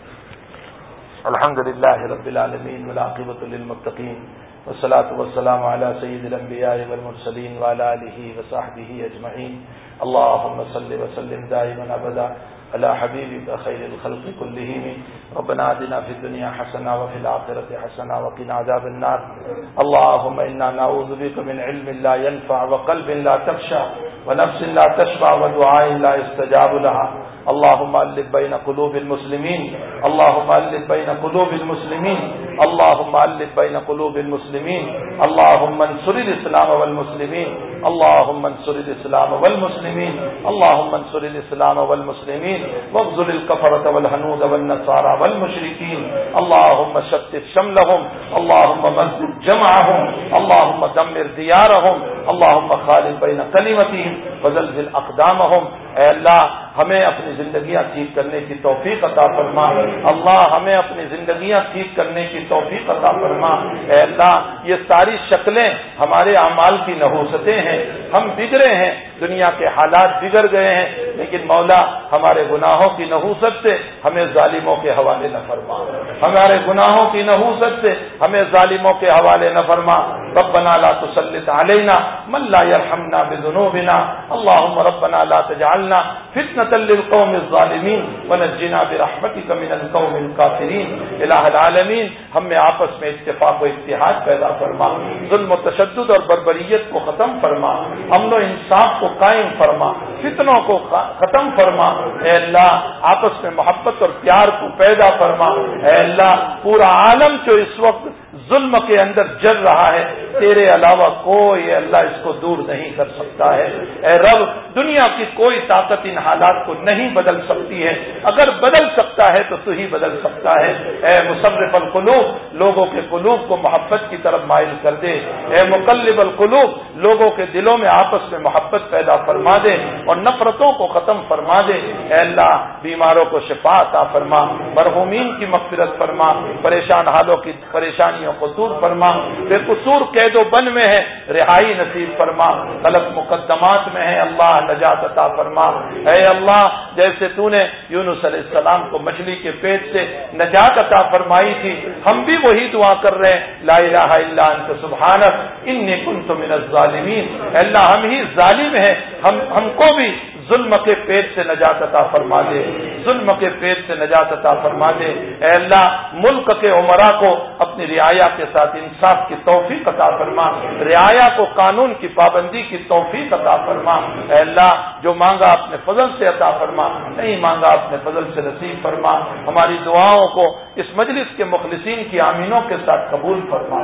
الحمد للہ رب العالمین والعاقبۃ للمتقین والصلاۃ والسلام علی سید الانبیاء والمرسلین وعلی آلہ وصحبہ اجمعین. اللهم صل وسلم دائما ابدا على حبیبک خیر الخلق كلهم. ربنا آتنا في الدنيا حسنة وفي الآخرة حسنة وقنا عذاب النار. اللهم إنا نعوذ بك من علم لا ينفع وقلب لا تخشع ونفس لا تشبع ودعاء لا يستجاب لها. اللهم ألف بين قلوب المسلمين، اللهم ألف بين قلوب المسلمين، اللهم ألف بين قلوب المسلمين. اللهم انصر الإسلام والمسلمين، اللهم انصر الإسلام والمسلمين، اللهم انصر الإسلام والمسلمين واخذل الكفرة والهنود والنصارى والمشركين. اللهم شتت شملهم، اللهم مزق جمعهم، اللهم دمر ديارهم، اللهم خالف بين كلمتهم وزلزل أقدامهم. اے اللہ ہمیں اپنی زندگیاں ٹھیک کرنے کی توفیق عطا فرما. اللہ ہمیں اپنی زندگیاں ٹھیک کرنے کی توفیق عطا فرما. اے اللہ یہ ساری شکلیں ہمارے اعمال کی نحوستیں ہیں. ہم بگڑے ہیں، دنیا کے حالات بگڑ گئے ہیں، لیکن مولا ہمارے گناہوں کی نحوست سے ہمیں ظالموں کے حوالے نہ فرما. ہمارے گناہوں کی نحوست سے ہمیں ظالموں کے حوالے نہ فرما. ربنا لا تسلط علينا من لا يرحمنا بذنوبنا. اللهم ربنا لا تجعلنا فتنة للقوم الظالمين ونجنا برحمتك من القوم الكافرين. الہ العالمین ہم میں آپس میں اتفاق و اتحاد پیدا فرما. ظلم و تشدد اور بربریت کو ختم فرما. امن و انصاف کو قائم فرما. فتنوں کو ختم فرما. اے اللہ آپس میں محبت اور پیار کو پیدا فرما. اے اللہ پورا عالم جو اس وقت ظلم کے اندر جل رہا ہے تیرے علاوہ کوئی اللہ اس کو دور نہیں کر سکتا ہے. اے رب دنیا کی کوئی طاقت ان حالات کو نہیں بدل سکتی ہے. اگر بدل سکتا ہے تو ہی بدل سکتا ہے. اے مصرف القلوب لوگوں کے قلوب کو محبت کی طرف مائل کر دے. اے مقلب القلوب لوگوں کے دلوں میں آپس میں محبت پیدا فرما دے اور نفرتوں کو ختم فرما دے. اے اللہ بیماروں کو شفا عطا فرما. مرحومین کی مغفرت فرما. پریشان حالوں کی پریشانیوں کو دور فرما. بے قصور قید و بند میں ہے رہائی نصیب فرما. غلط مقدمات میں ہے اللہ نجات عطا فرما. اے اللہ جیسے تو نے یونس علیہ السلام کو مچھلی کے پیٹ سے نجات عطا فرمائی تھی ہم بھی وہی دعا کر رہے ہیں. لا الہ الا انت سبحانک انی کنت من الظالمین. اے اللہ ہم ہی ظالم ہیں، ہم کو بھی ظلم کے پیٹ سے نجات عطا فرما دے. ظلم کے پیٹ سے نجات عطا فرما دے. اے اللہ ملک کے عمراء کو اپنی رعایا کے ساتھ انصاف کی توفیق عطا فرما. رعایا کو قانون کی پابندی کی توفیق عطا فرما. اے اللہ جو مانگا اپنے فضل سے عطا فرما، نہیں مانگا اپنے فضل سے نصیب فرما. ہماری دعاؤں کو اس مجلس کے مخلصین کی آمینوں کے ساتھ قبول فرما.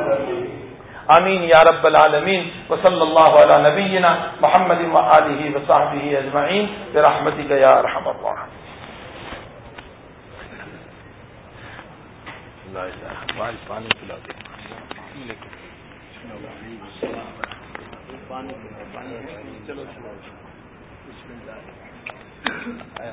آمین یا رب العالمین. وصلی اللہ علی نبینا محمد وآلہ وصحبہ اجمعین برحمتک یا ارحم الراحمین. پانی پلا دے. چلو